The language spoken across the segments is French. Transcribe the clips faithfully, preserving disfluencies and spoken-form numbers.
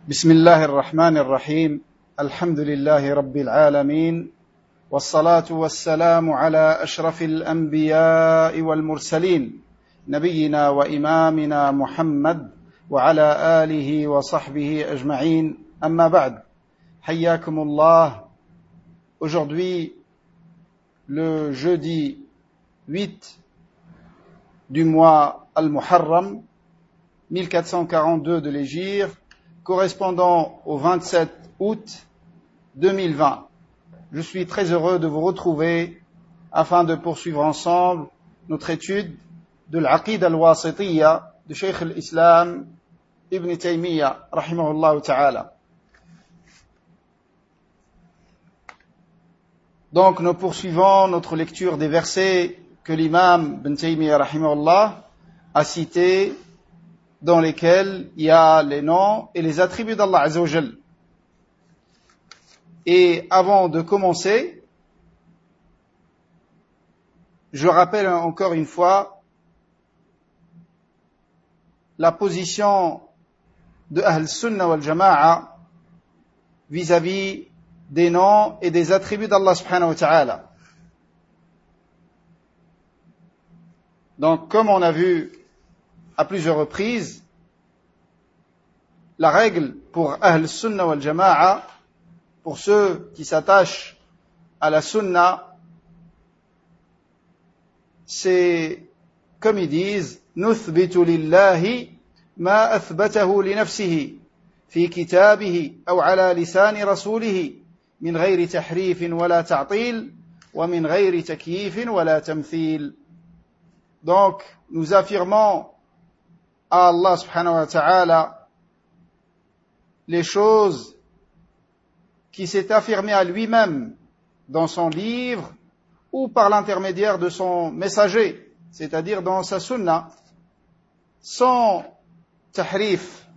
بسم الله الرحمن الرحيم الحمد لله رب العالمين والصلاة والسلام على أشرف الأنبياء والمرسلين نبينا وإمامنا محمد وعلى آله وصحبه أجمعين أما بعد حياكم الله. Aujourd'hui, le jeudi huit du mois Al-Muharram mille quatre cent quarante-deux de l'Hégire, correspondant au vingt-sept août deux mille vingt. Je suis très heureux de vous retrouver afin de poursuivre ensemble notre étude de l'Aqida al-Wasitiyya de Cheikh al-Islam Ibn Taymiyyah, rahimahullah ta'ala. Donc nous poursuivons notre lecture des versets que l'imam Ibn Taymiyyah, rahimahullah, a cités, dans lesquels il y a les noms et les attributs d'Allah Azza wa Jal. Et avant de commencer, je rappelle encore une fois la position de Ahl Sunnah wal Jama'a vis-à-vis des noms et des attributs d'Allah subhanahu wa ta'ala. Donc, comme on a vu à plusieurs reprises, la règle pour Ahl Sunnah wal Jama'a, pour ceux qui s'attachent à la Sunna, c'est, comme ils disent, نثبت لله ما أثبته لنفسه في كتابه أو على لسان رسوله من غير تحريف ولا تعطيل ومن غير تكييف ولا تمثيل. Donc, nous affirmons à Allah subhanahu wa ta'ala les choses qui s'est affirmé à lui-même dans son livre ou par l'intermédiaire de son messager, c'est-à-dire dans sa sunna, sans tahrif,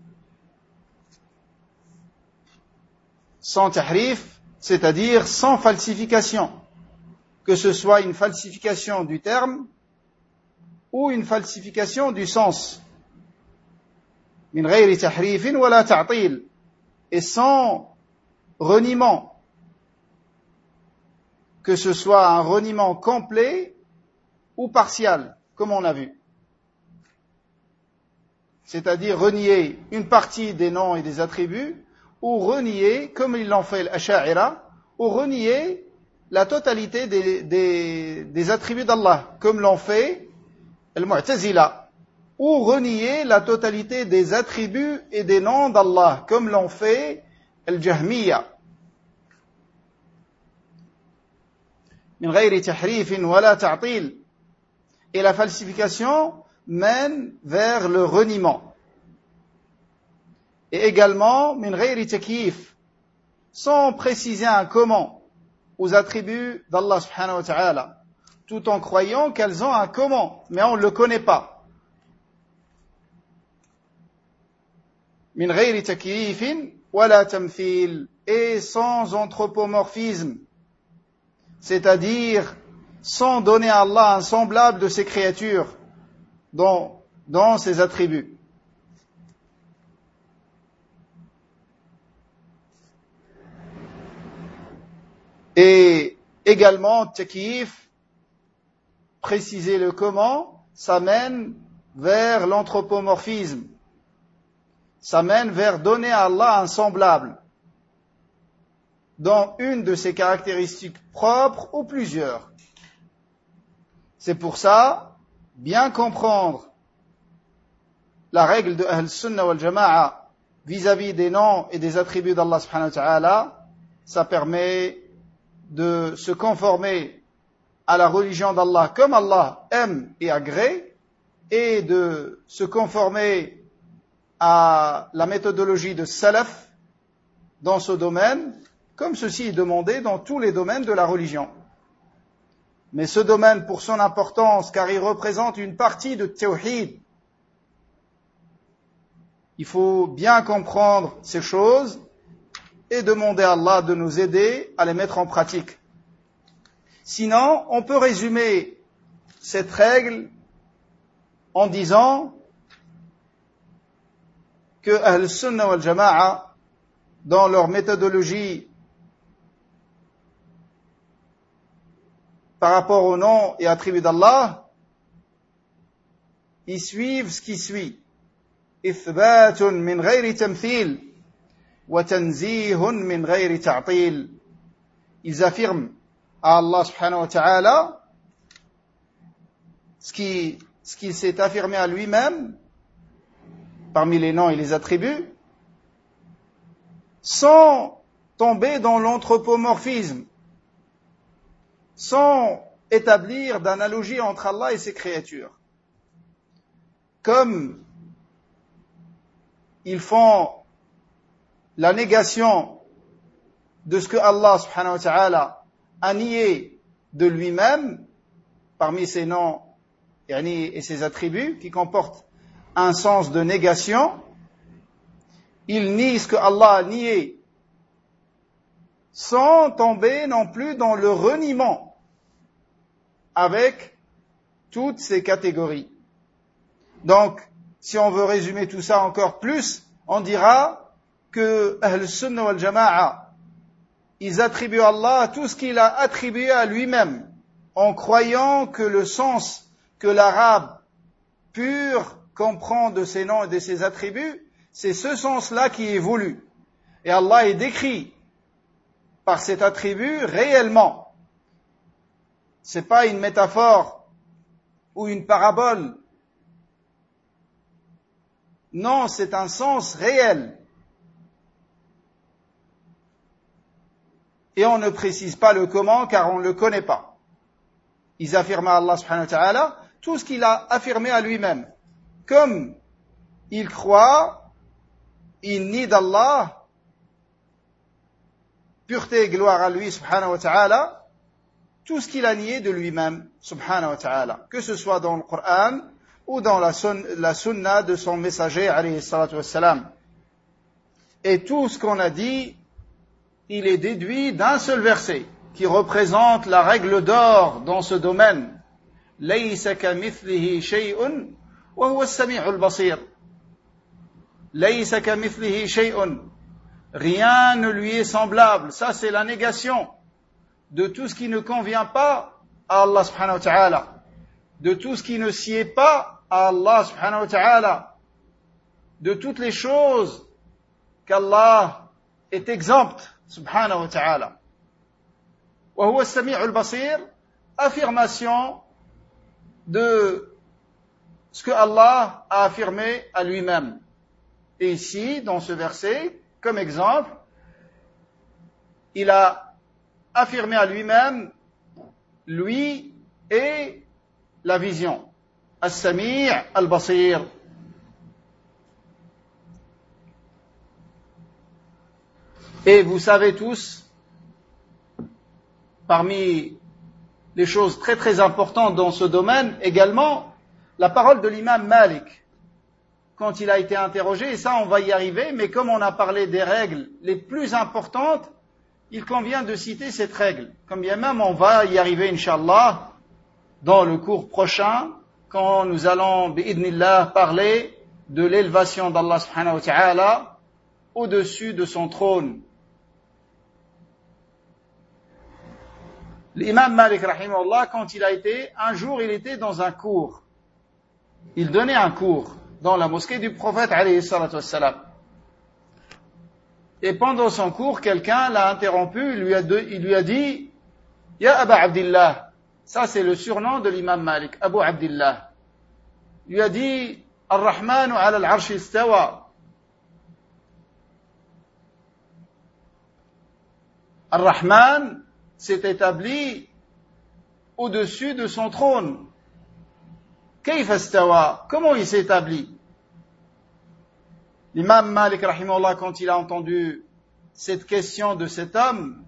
sans tahrif, c'est-à-dire sans falsification, que ce soit une falsification du terme ou une falsification du sens. Min ghayri tahrifin wala ta'til, et sans reniement, que ce soit un reniement complet ou partial, comme on a vu. C'est-à-dire renier une partie des noms et des attributs, ou renier, comme ils l'ont fait l'Asha'ira, ou renier la totalité des, des, des attributs d'Allah, comme l'ont fait al-Mu'tazila, ou renier la totalité des attributs et des noms d'Allah, comme l'ont fait al-Jahmiyya. Min ghayri tahrifin wala ta'til. Et la falsification mène vers le reniement. Et également, min ghayri takyif, sans préciser un comment aux attributs d'Allah subhanahu wa ta'ala, tout en croyant qu'elles ont un comment, mais on ne le connaît pas. Min ghayri takyifin wala tamthil, et sans anthropomorphisme, c'est-à-dire sans donner à Allah un semblable de ses créatures dans, dans ses attributs. Et également, takyif, préciser le comment, ça mène vers l'anthropomorphisme. Ça mène vers donner à Allah un semblable dans une de ses caractéristiques propres ou plusieurs. C'est pour ça, bien comprendre la règle de Ahl Sunnah wal Jama'a vis-à-vis des noms et des attributs d'Allah subhanahu wa ta'ala, ça permet de se conformer à la religion d'Allah comme Allah aime et agrée, et de se conformer à la méthodologie de Salaf dans ce domaine, comme ceci est demandé dans tous les domaines de la religion. Mais ce domaine, pour son importance, car il représente une partie de Tawhid, il faut bien comprendre ces choses et demander à Allah de nous aider à les mettre en pratique. Sinon, on peut résumer cette règle en disant que Ahl Sunnah wal Jama'a dans leur méthodologie par rapport aux noms et attributs d'Allah, ils suivent ce qui suit. إثبات من غير تمثيل وتنزيه من غير تعطيل. Ils affirment à Allah subhanahu wa ta'ala ce qui, ce qu'il s'est affirmé à lui-même parmi les noms et les attributs, sans tomber dans l'anthropomorphisme, sans établir d'analogie entre Allah et ses créatures. Comme ils font la négation de ce que Allah subhanahu wa ta'ala a nié de lui-même parmi ses noms et ses attributs qui comportent un sens de négation, ils nient ce que Allah a nié sans tomber non plus dans le reniement avec toutes ces catégories. Donc, si on veut résumer tout ça encore plus, on dira que Ahl Sunnah wal Jama'a, ils attribuent à Allah tout ce qu'il a attribué à lui-même, en croyant que le sens que l'arabe pur comprend de ses noms et de ses attributs, c'est ce sens-là qui est voulu. Et Allah est décrit par cet attribut réellement. C'est pas une métaphore ou une parabole. Non, c'est un sens réel. Et on ne précise pas le comment car on ne le connaît pas. Ils affirment à Allah subhanahu wa ta'ala tout ce qu'il a affirmé à lui-même. Comme ils croient, ils nient d'Allah, pureté et gloire à lui subhanahu wa ta'ala, tout ce qu'il a nié de lui-même subhanahu wa ta'ala, que ce soit dans le Coran ou dans la, sun, la sunna de son messager alayhi salatu wassalam. Et tout ce qu'on a dit, il est déduit d'un seul verset qui représente la règle d'or dans ce domaine. ليس كمثله شيء وهو السميع البصير. ليس كمثله شيء. Rien ne lui est semblable. Ça, c'est la négation de tout ce qui ne convient pas à Allah subhanahu wa ta'ala, de tout ce qui ne sied pas à Allah subhanahu wa ta'ala, de toutes les choses qu'Allah est exempt subhanahu wa ta'ala. وهو السميع البصير, affirmation de ce que Allah a affirmé à lui-même. Et ici, dans ce verset, comme exemple, il a affirmé à lui-même, lui et la vision. As-Sami' al-Basir. Et vous savez tous, parmi les choses très très importantes dans ce domaine, également, la parole de l'imam Malik, quand il a été interrogé, et ça on va y arriver, mais comme on a parlé des règles les plus importantes, il convient de citer cette règle. Comme bien même on va y arriver, Inch'Allah, dans le cours prochain, quand nous allons, bi'idnillah, parler de l'élévation d'Allah subhanahu wa ta'ala au-dessus de son trône. L'imam Malik, rahimahullah, quand il a été, un jour il était dans un cours. Il donnait un cours dans la mosquée du prophète, alayhi salatu wassalam. Et pendant son cours, quelqu'un l'a interrompu, il lui a, de, il lui a dit, Ya Aba Abdillah, ça c'est le surnom de l'imam Malik, Abu Abdillah. Il lui a dit, Ar-Rahmanu ala al-Arshi istawa. Ar-Rahman s'est établi au-dessus de son trône. Kayfa istawa? Comment il s'est établi? L'imam Malik, rahimahullah, quand il a entendu cette question de cet homme,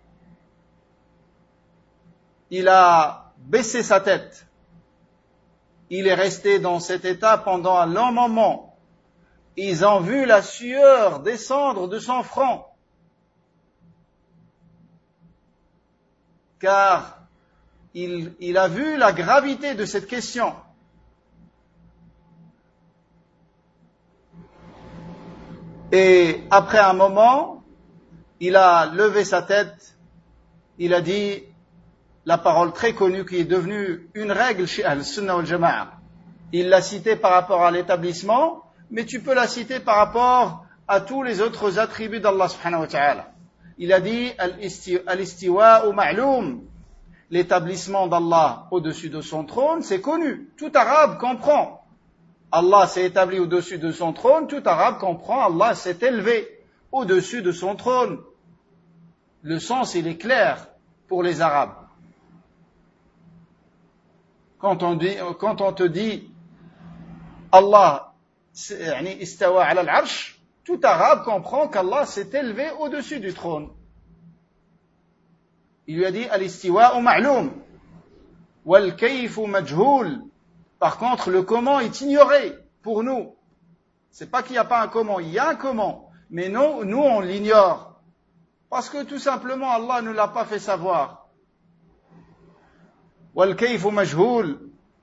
il a baissé sa tête. Il est resté dans cet état pendant un long moment. Ils ont vu la sueur descendre de son front. Car il, il a vu la gravité de cette question. Et après un moment, il a levé sa tête, il a dit la parole très connue qui est devenue une règle chez Ahl-Sunnah wal Jama'a. Il l'a citée par rapport à l'établissement, mais tu peux la citer par rapport à tous les autres attributs d'Allah subhanahu wa ta'ala. Il a dit al-istiwa'u ma'loum. L'établissement d'Allah au-dessus de son trône, c'est connu. Tout arabe comprend. Allah s'est établi au-dessus de son trône, tout arabe comprend. Allah s'est élevé au-dessus de son trône. Le sens, il est clair pour les arabes. Quand on, dit, quand on te dit Allah istawa ala al-arsh, tout arabe comprend qu'Allah s'est élevé au-dessus du trône. Il lui a dit al-istiwa'u ma'loum wal kayfu majhoul. Par contre, le comment est ignoré pour nous. C'est pas qu'il n'y a pas un comment, il y a un comment, mais nous, nous on l'ignore parce que tout simplement Allah ne l'a pas fait savoir. Wal kayfu majhoul.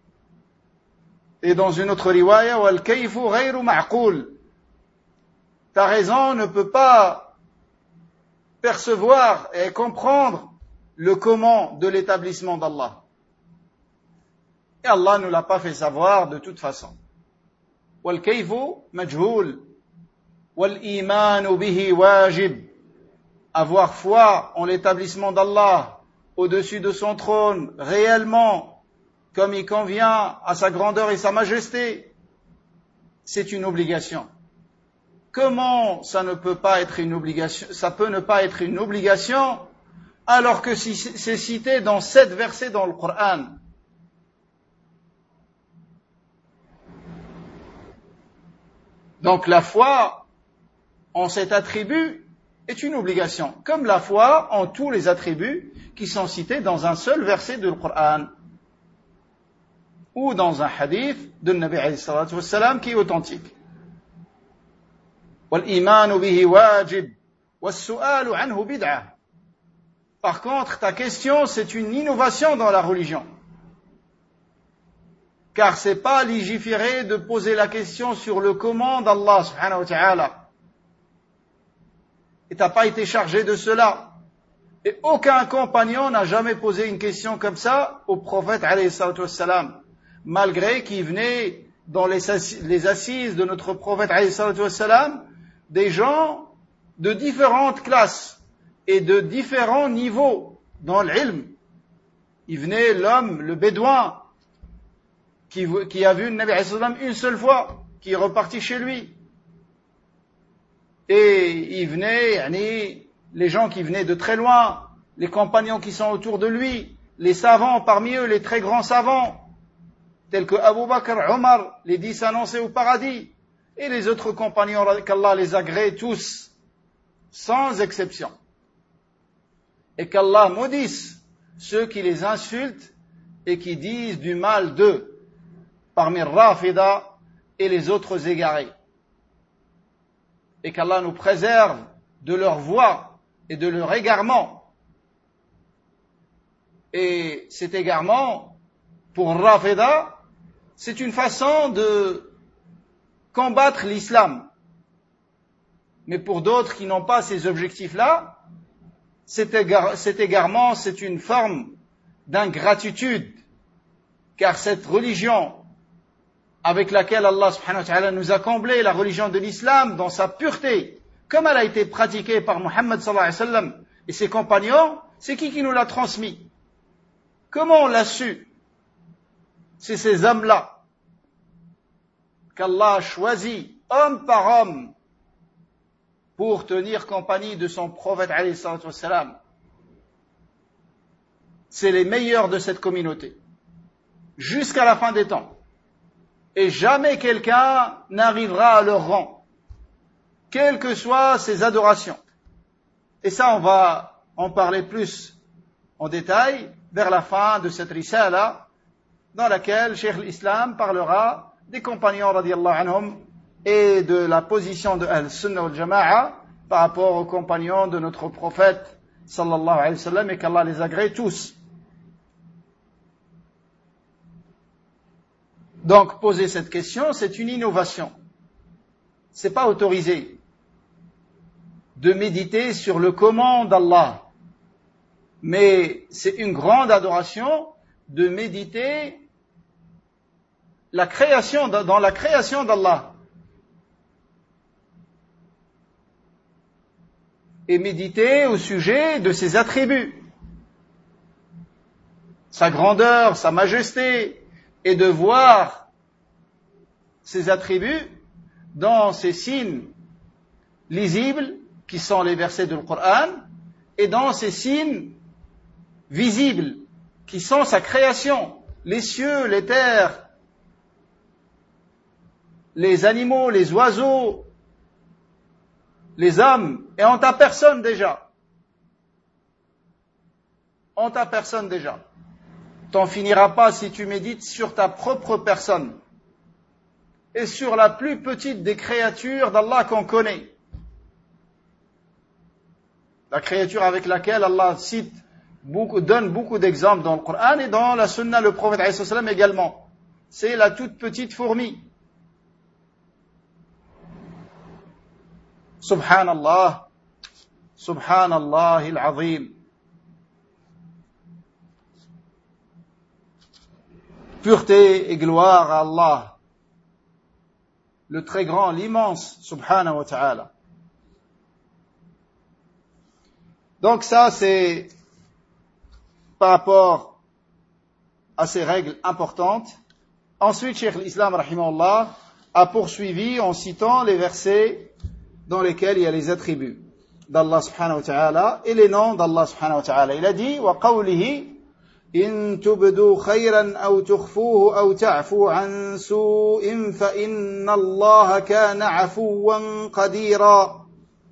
Et dans une autre riwaya, wal kayfu ghayru ma'qoul. Ta raison ne peut pas percevoir et comprendre le comment de l'établissement d'Allah. Et Allah ne l'a pas fait savoir de toute façon. Wal kayfu majhoul. Wal imanu bihi wajib. Avoir foi en l'établissement d'Allah au-dessus de son trône, réellement, comme il convient à sa grandeur et sa majesté, c'est une obligation. Comment ça ne peut pas être une obligation, ça peut ne pas être une obligation alors que c'est cité dans sept versets dans le Coran. Donc la foi en cet attribut est une obligation, comme la foi en tous les attributs qui sont cités dans un seul verset du Coran ou dans un hadith de Nabi alayhi salatu wassalam qui est authentique. Wal imanu bihi wajib was su'alu anhu bid'ah. Par contre, ta question, c'est une innovation dans la religion. Car c'est pas légiféré de poser la question sur le comment d'Allah subhanahu wa ta'ala. Et t'as pas été chargé de cela. Et aucun compagnon n'a jamais posé une question comme ça au prophète alayhi salatu wassalam. Malgré qu'il venait dans les assises de notre prophète alayhi salatu wassalam, des gens de différentes classes et de différents niveaux dans l'ilm. Il venait l'homme, le bédouin, qui, qui a vu le Nabi alayhi sallam une seule fois, qui est reparti chez lui. Et il venait, yani, les gens qui venaient de très loin, les compagnons qui sont autour de lui, les savants, parmi eux les très grands savants, tels que Abu Bakr, Omar, les dix annoncés au paradis, et les autres compagnons qu'Allah les agrée tous, sans exception. Et qu'Allah maudisse ceux qui les insultent et qui disent du mal d'eux, parmi Rafida et les autres égarés. Et qu'Allah nous préserve de leur voie et de leur égarement. Et cet égarement, pour Rafida, c'est une façon de combattre l'islam. Mais pour d'autres qui n'ont pas ces objectifs-là, cet, égare, cet égarement, c'est une forme d'ingratitude. Car cette religion avec laquelle Allah subhanahu wa ta'ala nous a comblé, la religion de l'islam, dans sa pureté, comme elle a été pratiquée par Muhammad sallallahu alayhi wa sallam et ses compagnons, c'est qui qui nous l'a transmis? Comment on l'a su? C'est ces hommes-là qu'Allah a choisi, homme par homme, pour tenir compagnie de son prophète alayhi salatu wassalam. C'est les meilleurs de cette communauté, jusqu'à la fin des temps. Et jamais quelqu'un n'arrivera à leur rang, quelles que soient ses adorations. Et ça, on va en parler plus en détail vers la fin de cette risala, dans laquelle Cheikh l'Islam parlera des compagnons radiyallahu anhum et de la position de Ahl-Sunnah wal Jama'a par rapport aux compagnons de notre prophète sallallahu alayhi wa sallam, et qu'Allah les agrée tous. Donc, poser cette question, c'est une innovation. C'est pas autorisé de méditer sur le comment d'Allah. Mais c'est une grande adoration de méditer la création, dans la création d'Allah. Et méditer au sujet de ses attributs, sa grandeur, sa majesté, et de voir ses attributs dans ces signes lisibles qui sont les versets du Coran et dans ces signes visibles qui sont sa création, les cieux, les terres, les animaux, les oiseaux, les hommes, et en ta personne déjà. En ta personne déjà. T'en finiras pas si tu médites sur ta propre personne et sur la plus petite des créatures d'Allah qu'on connaît. La créature avec laquelle Allah cite beaucoup, donne beaucoup d'exemples dans le Coran et dans la Sunna, le prophète alayhi salam également. C'est la toute petite fourmi. Subhanallah, Subhanallah al-Azim. Pureté et gloire à Allah, le très grand, l'immense, subhanahu wa ta'ala. Donc ça, c'est par rapport à ces règles importantes. Ensuite, Cheikh l'Islam, rahimahullah, a poursuivi en citant les versets dans lesquels il y a les attributs d'Allah subhanahu wa ta'ala et les noms d'Allah subhanahu wa ta'ala. Il a dit, wa qawlihi, إن تبدوا خيرا أو تخفوه أو تعفو عن سوء فإن الله كان عفوا قديرا.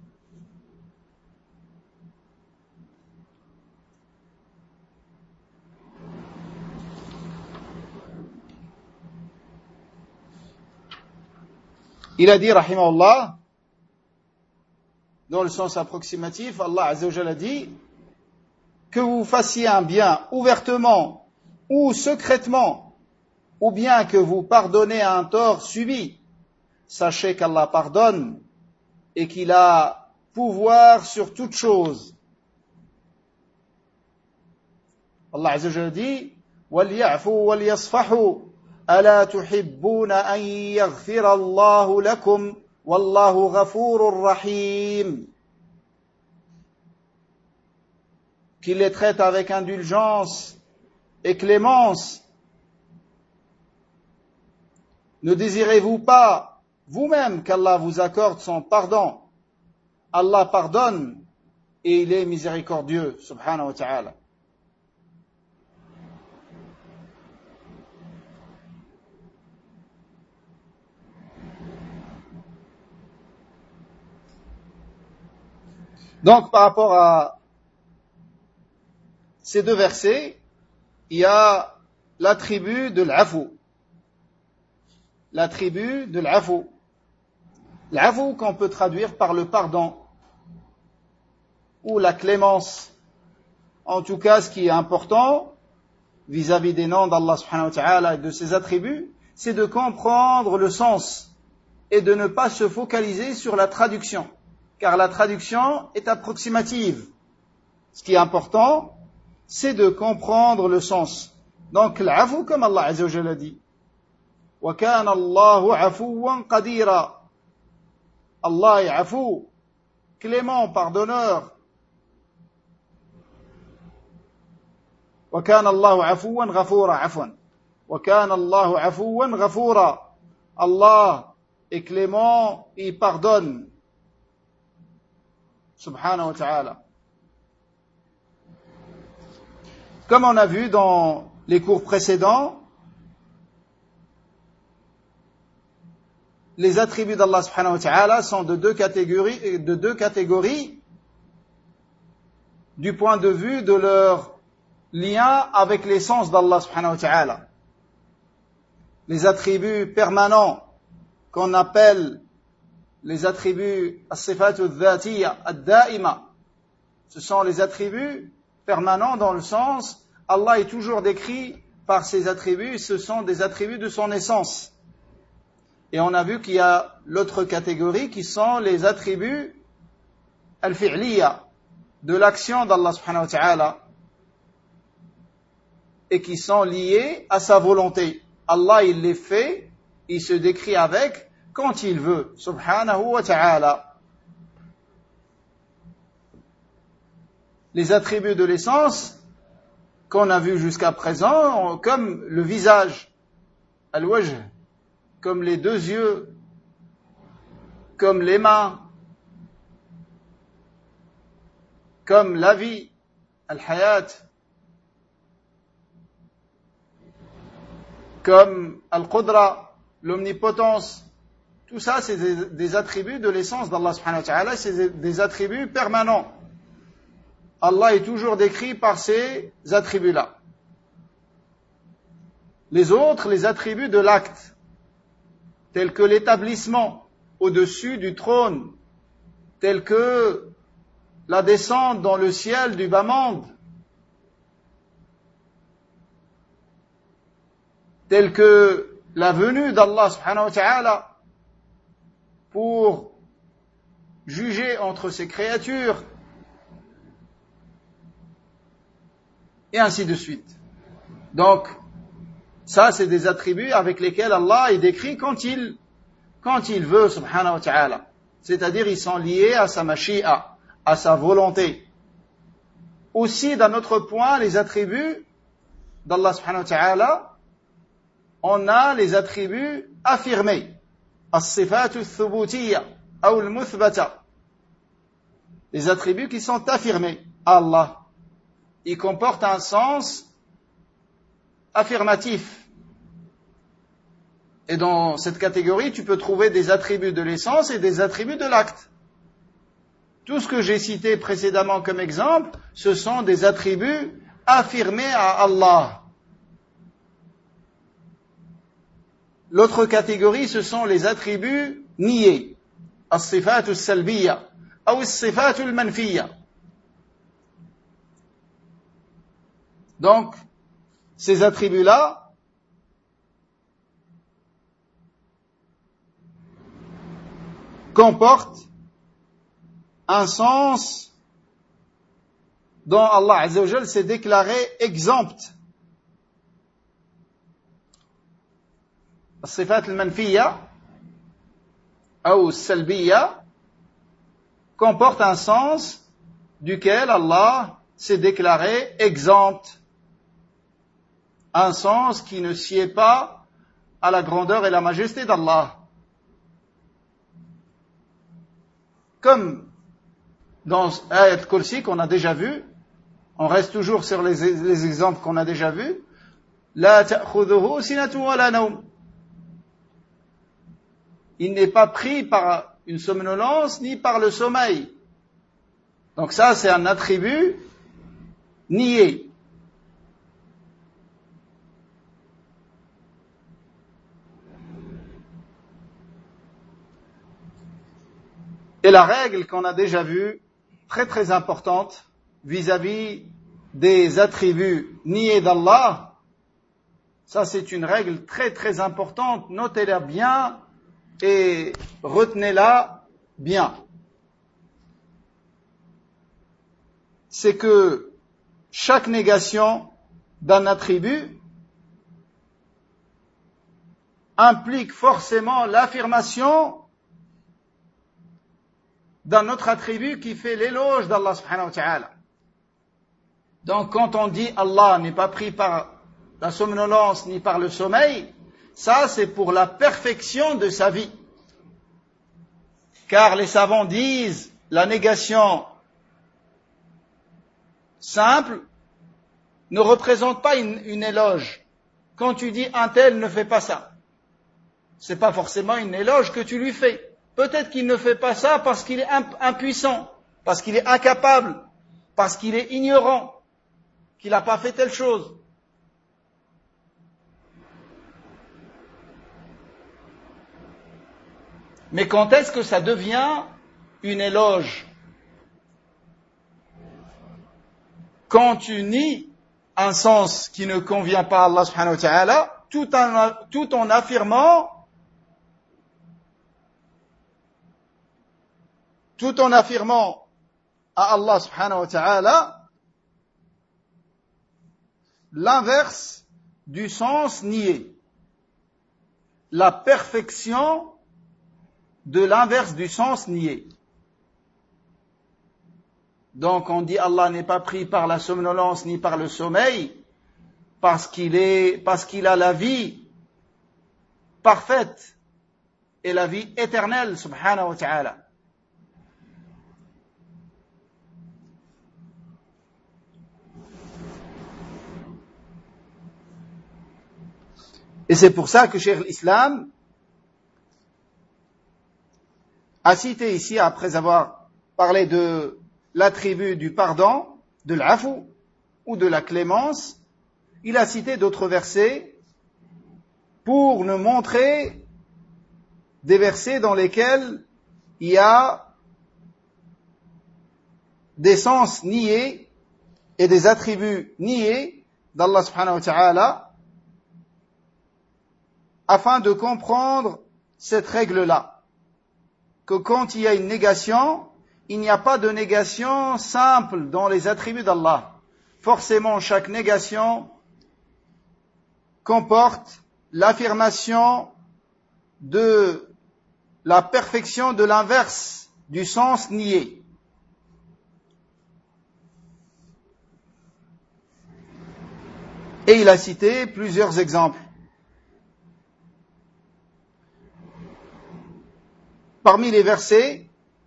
Il a dit, rahimahullah, dans le sens approximatif, Allah Azza wa Jalla a dit, que vous fassiez un bien ouvertement ou secrètement, ou bien que vous pardonnez un tort subi, sachez qu'Allah pardonne et qu'il a pouvoir sur toute chose. Allah Azza wa Jalla dit, وَلْيَعْفُوا وَلْيَصْفَحُوا أَلَا تُحِبُّونَ أَنْ يَغْفِرَ اللَّهُ لَكُمْ وَاللَّهُ غَفُورٌ رَحِيمٌ. Qu'il les traite avec indulgence et clémence. Ne désirez-vous pas vous-même qu'Allah vous accorde son pardon? Allah pardonne et il est miséricordieux, subhanahu wa ta'ala. Donc, par rapport à ces deux versets, il y a l'attribut de l'afou. L'attribut de l'afou. L'afou qu'on peut traduire par le pardon ou la clémence. En tout cas, ce qui est important vis-à-vis des noms d'Allah subhanahu wa ta'ala et de ses attributs, c'est de comprendre le sens et de ne pas se focaliser sur la traduction. Car la traduction est approximative. Ce qui est important, c'est de comprendre le sens. Donc, l'afou, comme Allah Azza wa Jalla dit, وَكَانَ اللَّهُ عَفُوًّا قَدِيرًا. Allah est afou, clément, pardonneur. وَكَانَ اللَّهُ عَفُوًّا غَفُورًا عَفْوًا. وَكَانَ اللَّهُ عَفُوًّا غَفُورًا. Allah est clément, il pardonne. Subhanahu wa ta'ala. Comme on a vu dans les cours précédents, les attributs d'Allah subhanahu wa ta'ala sont de deux catégories, de deux catégories du point de vue de leur lien avec l'essence d'Allah subhanahu wa ta'ala. Les attributs permanents qu'on appelle les attributs as-sifatu al-dhatiyya ad-da'ima, ce sont les attributs permanents dans le sens, Allah est toujours décrit par ses attributs, ce sont des attributs de son essence. Et on a vu qu'il y a l'autre catégorie qui sont les attributs al-fi'liya, de l'action d'Allah subhanahu wa ta'ala, et qui sont liés à sa volonté. Allah, il les fait, il se décrit avec quand il veut, subhanahu wa ta'ala. Les attributs de l'essence qu'on a vus jusqu'à présent, comme le visage, al-wajh, comme les deux yeux, comme les mains, comme la vie, al-hayat, comme al-qudra, l'omnipotence. Tout ça, c'est des, des attributs de l'essence d'Allah subhanahu wa ta'ala, c'est des, des attributs permanents. Allah est toujours décrit par ces attributs-là. Les autres, les attributs de l'acte, tels que l'établissement au-dessus du trône, tels que la descente dans le ciel du bas monde, tels que la venue d'Allah subhanahu wa ta'ala pour juger entre ses créatures, et ainsi de suite. Donc, ça, c'est des attributs avec lesquels Allah est décrit quand il, quand il veut, subhanahu wa ta'ala. C'est-à-dire, ils sont liés à sa mashi'a, à sa volonté. Aussi, d'un autre point, les attributs d'Allah subhanahu wa ta'ala, on a les attributs affirmés. As-sifatu thubutiyya, ou al-muthbata. Les attributs qui sont affirmés à Allah. Ils comportent un sens affirmatif. Et dans cette catégorie, tu peux trouver des attributs de l'essence et des attributs de l'acte. Tout ce que j'ai cité précédemment comme exemple, ce sont des attributs affirmés à Allah. L'autre catégorie, ce sont les attributs niés. As-sifatu as-salbiyya, ou as-sifatu al-manfiyya. Donc, ces attributs-là comportent un sens dont Allah Azza wa Jal s'est déclaré exempt. As-sifat al-manfiyya ou as-salbiyya comportent un sens duquel Allah s'est déclaré exempt. Un sens qui ne sied pas à la grandeur et la majesté d'Allah. Comme dans Ayat Kursi qu'on a déjà vu, on reste toujours sur les, les exemples qu'on a déjà vus, La ta'khudhuhu sinatun wa la nawm. Il n'est pas pris par une somnolence ni par le sommeil. Donc ça, c'est un attribut nié. Et la règle qu'on a déjà vue, très très importante, vis-à-vis des attributs niés d'Allah, ça c'est une règle très très importante, notez-la bien et retenez-la bien. C'est que chaque négation d'un attribut implique forcément l'affirmation d'un autre attribut qui fait l'éloge d'Allah subhanahu wa ta'ala. Donc quand on dit Allah n'est pas pris par la somnolence ni par le sommeil, ça c'est pour la perfection de sa vie. Car les savants disent la négation simple ne représente pas une, une éloge. Quand tu dis un tel ne fait pas ça, c'est pas forcément une éloge que tu lui fais. Peut-être qu'il ne fait pas ça parce qu'il est impuissant, parce qu'il est incapable, parce qu'il est ignorant, qu'il n'a pas fait telle chose. Mais quand est-ce que ça devient une éloge? Quand tu nies un sens qui ne convient pas à Allah subhanahu wa ta'ala, tout en, tout en affirmant tout en affirmant à Allah subhanahu wa ta'ala l'inverse du sens nié. La perfection de l'inverse du sens nié. Donc on dit Allah n'est pas pris par la somnolence ni par le sommeil, parce qu'il est, parce qu'il a la vie parfaite et la vie éternelle, subhanahu wa ta'ala. Et c'est pour ça que Cheikh l'Islam a cité ici, après avoir parlé de l'attribut du pardon, de l'afou ou de la clémence, il a cité d'autres versets pour nous montrer des versets dans lesquels il y a des sens niés et des attributs niés d'Allah subhanahu wa ta'ala, afin de comprendre cette règle-là, que quand il y a une négation, il n'y a pas de négation simple dans les attributs d'Allah. Forcément, chaque négation comporte l'affirmation de la perfection de l'inverse du sens nié. Et il a cité plusieurs exemples. Parmi les versets,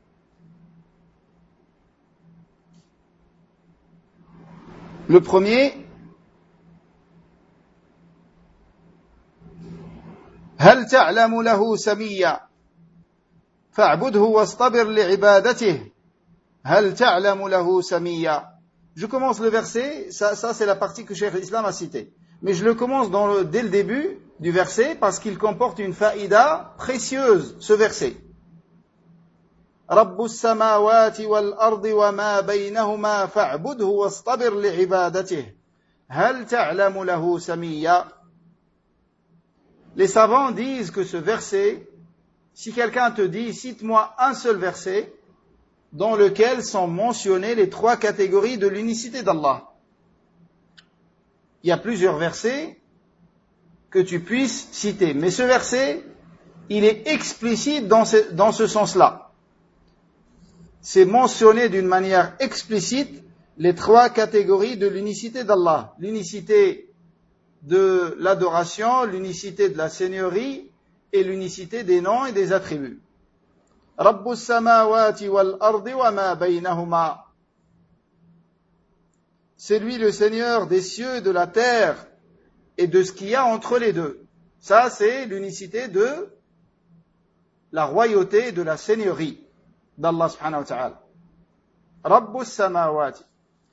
le premier, هل تعلم له سميا فاعبده واصطبر لعبادته هل تعلم له سميا. Je commence le verset, ça, ça c'est la partie que Cheikh l'Islam a citée. Mais je le commence dans le, dès le début du verset parce qu'il comporte une faïda précieuse, ce verset. رب السماوات والأرض وما بينهما فاعبده واصطبر لعبادته هل تعلم له سميا. Les savants disent que ce verset, si quelqu'un te dit, cite-moi un seul verset dans lequel sont mentionnées les trois catégories de l'unicité d'Allah. Il y a plusieurs versets que tu puisses citer, mais ce verset, il est explicite dans ce, dans ce sens-là. C'est mentionné d'une manière explicite les trois catégories de l'unicité d'Allah. L'unicité de l'adoration, l'unicité de la seigneurie et l'unicité des noms et des attributs. Rabbus samawati wal ardi wa ma baynahuma. C'est lui le Seigneur des cieux, de la terre et de ce qu'il y a entre les deux. Ça, c'est l'unicité de la royauté et de la seigneurie d'Allah subhanahu wa ta'ala. Rabbus samawati.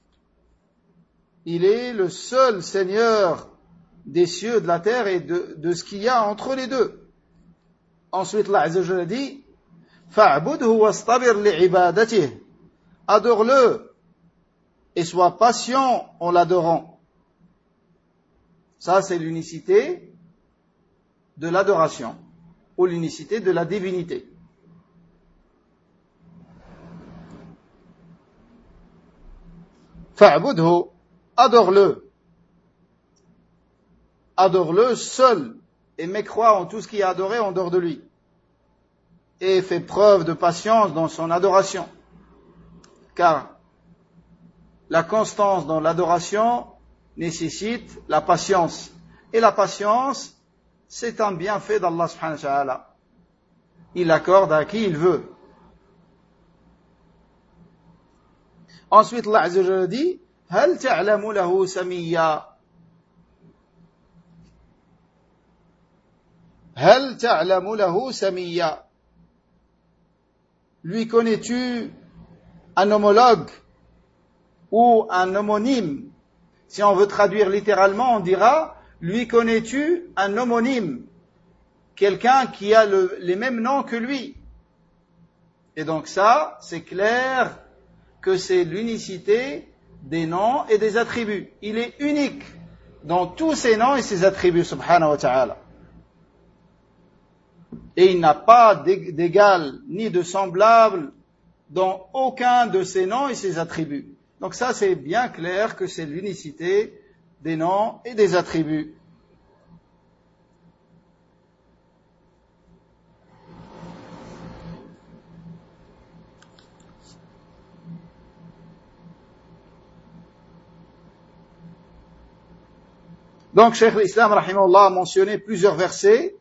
Il est le seul Seigneur des cieux, de la terre et de, de ce qu'il y a entre les deux. Ensuite, Allah Azza wa Jalla dit, fa'budhu wastabir li'ibadatihi. Adore-le et sois patient en l'adorant. Ça, c'est l'unicité de l'adoration ou l'unicité de la divinité. Fa'budhu, adore-le. Adore-le seul et mécroit en tout ce qui est adoré en dehors de lui. Et fais preuve de patience dans son adoration. Car la constance dans l'adoration nécessite la patience. Et la patience, c'est un bienfait d'Allah subhanahu wa ta'ala. Il l'accorde à qui il veut. Ensuite, Allah Azza wa Jalla dit, هل تعلم له سميا. هل تعلم له سميا. Lui connais-tu un homologue ou un homonyme? Si on veut traduire littéralement, on dira, lui connais-tu un homonyme? Quelqu'un qui a le, les mêmes noms que lui. Et donc ça, c'est clair que c'est l'unicité des noms et des attributs. Il est unique dans tous ses noms et ses attributs, subhanahu wa ta'ala. Et il n'a pas d'égal ni de semblable dans aucun de ses noms et ses attributs. Donc ça, c'est bien clair que c'est l'unicité des noms et des attributs. Donc, Cheikh l'Islam, rahimahullah, a mentionné plusieurs versets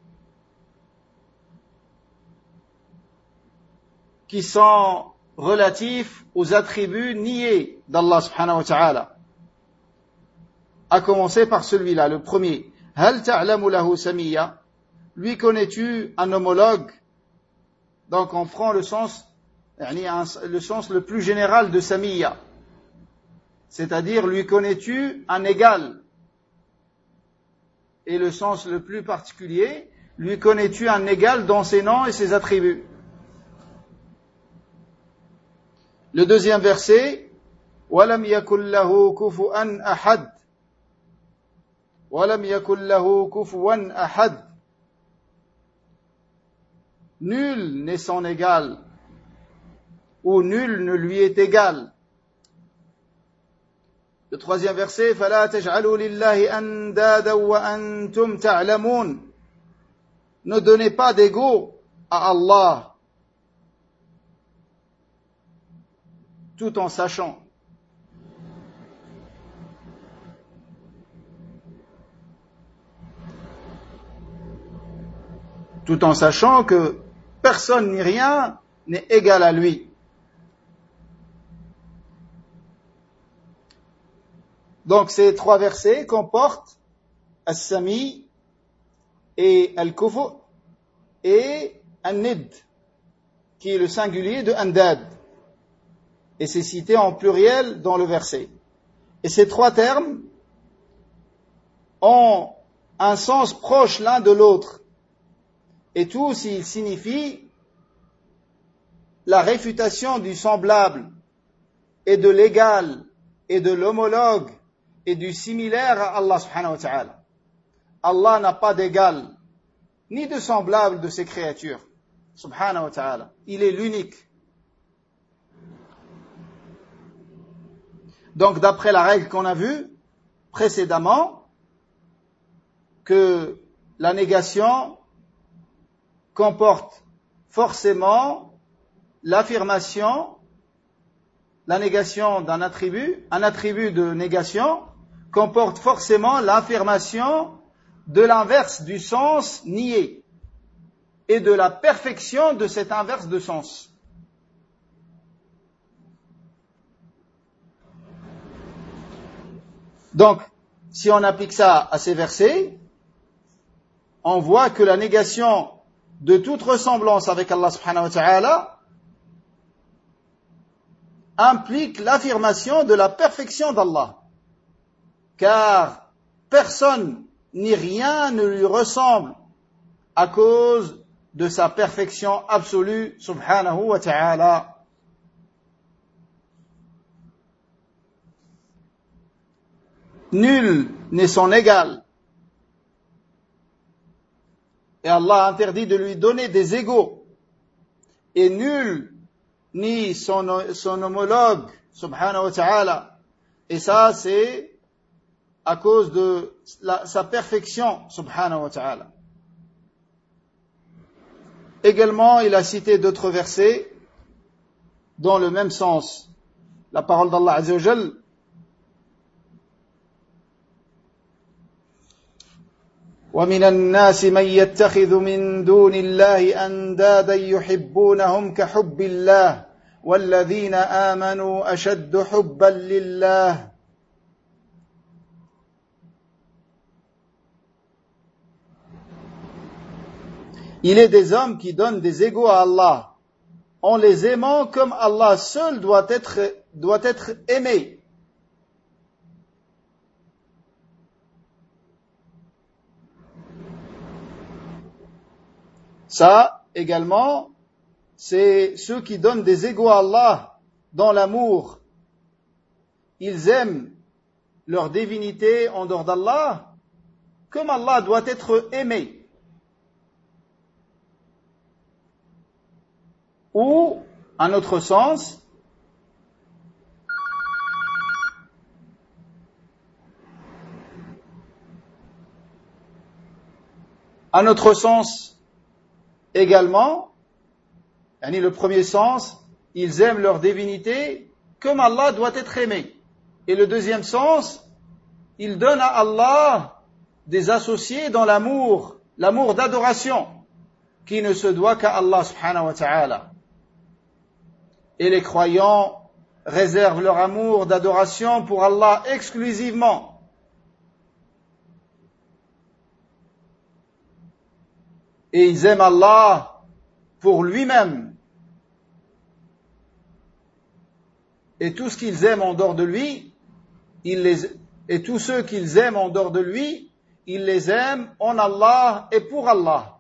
qui sont relatifs aux attributs niés d'Allah subhanahu wa ta'ala. À commencer par celui-là, le premier. Hal ta'lamu lahu samiyya? Lui connais-tu un homologue? Donc, on prend le sens, le sens le plus général de samiyya. C'est-à-dire, lui connais-tu un égal? Et le sens le plus particulier, lui connais-tu un égal dans ses noms et ses attributs? Le deuxième verset, وَلَمْ يَكُنْ لَهُ كُفُوًا أَحَدٌ وَلَمْ يَكُنْ لَهُ كُفُوًا أَحَدٌ. Nul n'est son égal, ou nul ne lui est égal. Le troisième verset, فَلَا تَجْعَلُوا لِلَّهِ أَنْدَادًا وَأَنْتُمْ تَعْلَمُونَ. Ne donnez pas d'égaux à Allah, tout en sachant. Tout en sachant que personne ni rien n'est égal à lui. Donc ces trois versets comportent As-Sami et Al-Kufu et An-Nid, qui est le singulier de Andad. Et c'est cité en pluriel dans le verset. Et ces trois termes ont un sens proche l'un de l'autre. Et tous, ils signifient la réfutation du semblable et de l'égal et de l'homologue et du similaire à Allah subhanahu wa ta'ala. Allah n'a pas d'égal ni de semblable de ses créatures, subhanahu wa ta'ala. Il est l'unique. Donc, d'après la règle qu'on a vue précédemment, que la négation comporte forcément l'affirmation, la négation d'un attribut, un attribut de négation comporte forcément l'affirmation de l'inverse du sens nié et de la perfection de cet inverse de sens. Donc, si on applique ça à ces versets, on voit que la négation de toute ressemblance avec Allah subhanahu wa ta'ala implique l'affirmation de la perfection d'Allah. Car personne ni rien ne lui ressemble à cause de sa perfection absolue subhanahu wa ta'ala. Nul n'est son égal. Et Allah interdit de lui donner des égaux. Et nul ni son, son homologue, subhanahu wa ta'ala. Et ça, c'est à cause de la, sa perfection, subhanahu wa ta'ala. Également, il a cité d'autres versets dans le même sens. La parole d'Allah Azza wa Jal, وَمِنَ النَّاسِ مَنْ يَتَّخِذُ مِنْ دُونِ اللَّهِ أَنْدَادًا يُحِبُّونَهُمْ كَحُبِّ اللَّهِ وَالَّذِينَ آمَنُوا أَشَدُّ حُبًّا لِلَّهِ. Il est des hommes qui donnent des égaux à Allah, en les aimant comme Allah seul doit être, doit être aimé. Ça, également, c'est ceux qui donnent des égaux à Allah dans l'amour. Ils aiment leur divinité en dehors d'Allah, comme Allah doit être aimé. Ou un autre sens, un autre sens également, yani le premier sens, ils aiment leur divinité comme Allah doit être aimé. Et le deuxième sens, ils donnent à Allah des associés dans l'amour, l'amour d'adoration, qui ne se doit qu'à Allah subhanahu wa ta'ala. Et les croyants réservent leur amour d'adoration pour Allah exclusivement. Et ils aiment Allah pour lui-même. Et tout ce qu'ils aiment en dehors de lui, ils les, et tous ceux qu'ils aiment en dehors de lui, ils les aiment en Allah et pour Allah.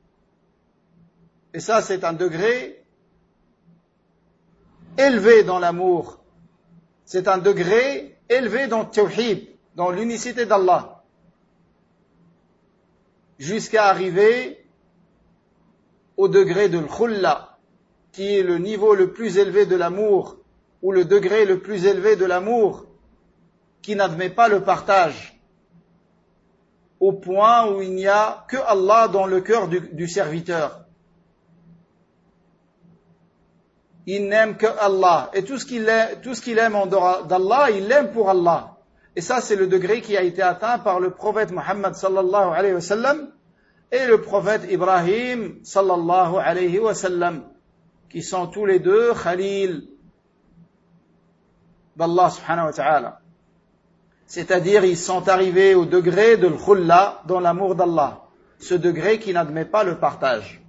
Et ça, c'est un degré élevé dans l'amour. C'est un degré élevé dans le tawhid, dans l'unicité d'Allah. Jusqu'à arriver au degré de l'khulla, qui est le niveau le plus élevé de l'amour, ou le degré le plus élevé de l'amour, qui n'admet pas le partage, au point où il n'y a que Allah dans le cœur du, du serviteur. Il n'aime que Allah. Et tout ce qu'il aime, tout ce qu'il aime en dehors d'Allah, il l'aime pour Allah. Et ça, c'est le degré qui a été atteint par le prophète Muhammad sallallahu alayhi wa sallam et le prophète Ibrahim sallallahu alayhi wa sallam, qui sont tous les deux Khalil d'Allah subhanahu wa ta'ala. C'est-à-dire, ils sont arrivés au degré de l'khulla dans l'amour d'Allah. Ce degré qui n'admet pas le partage.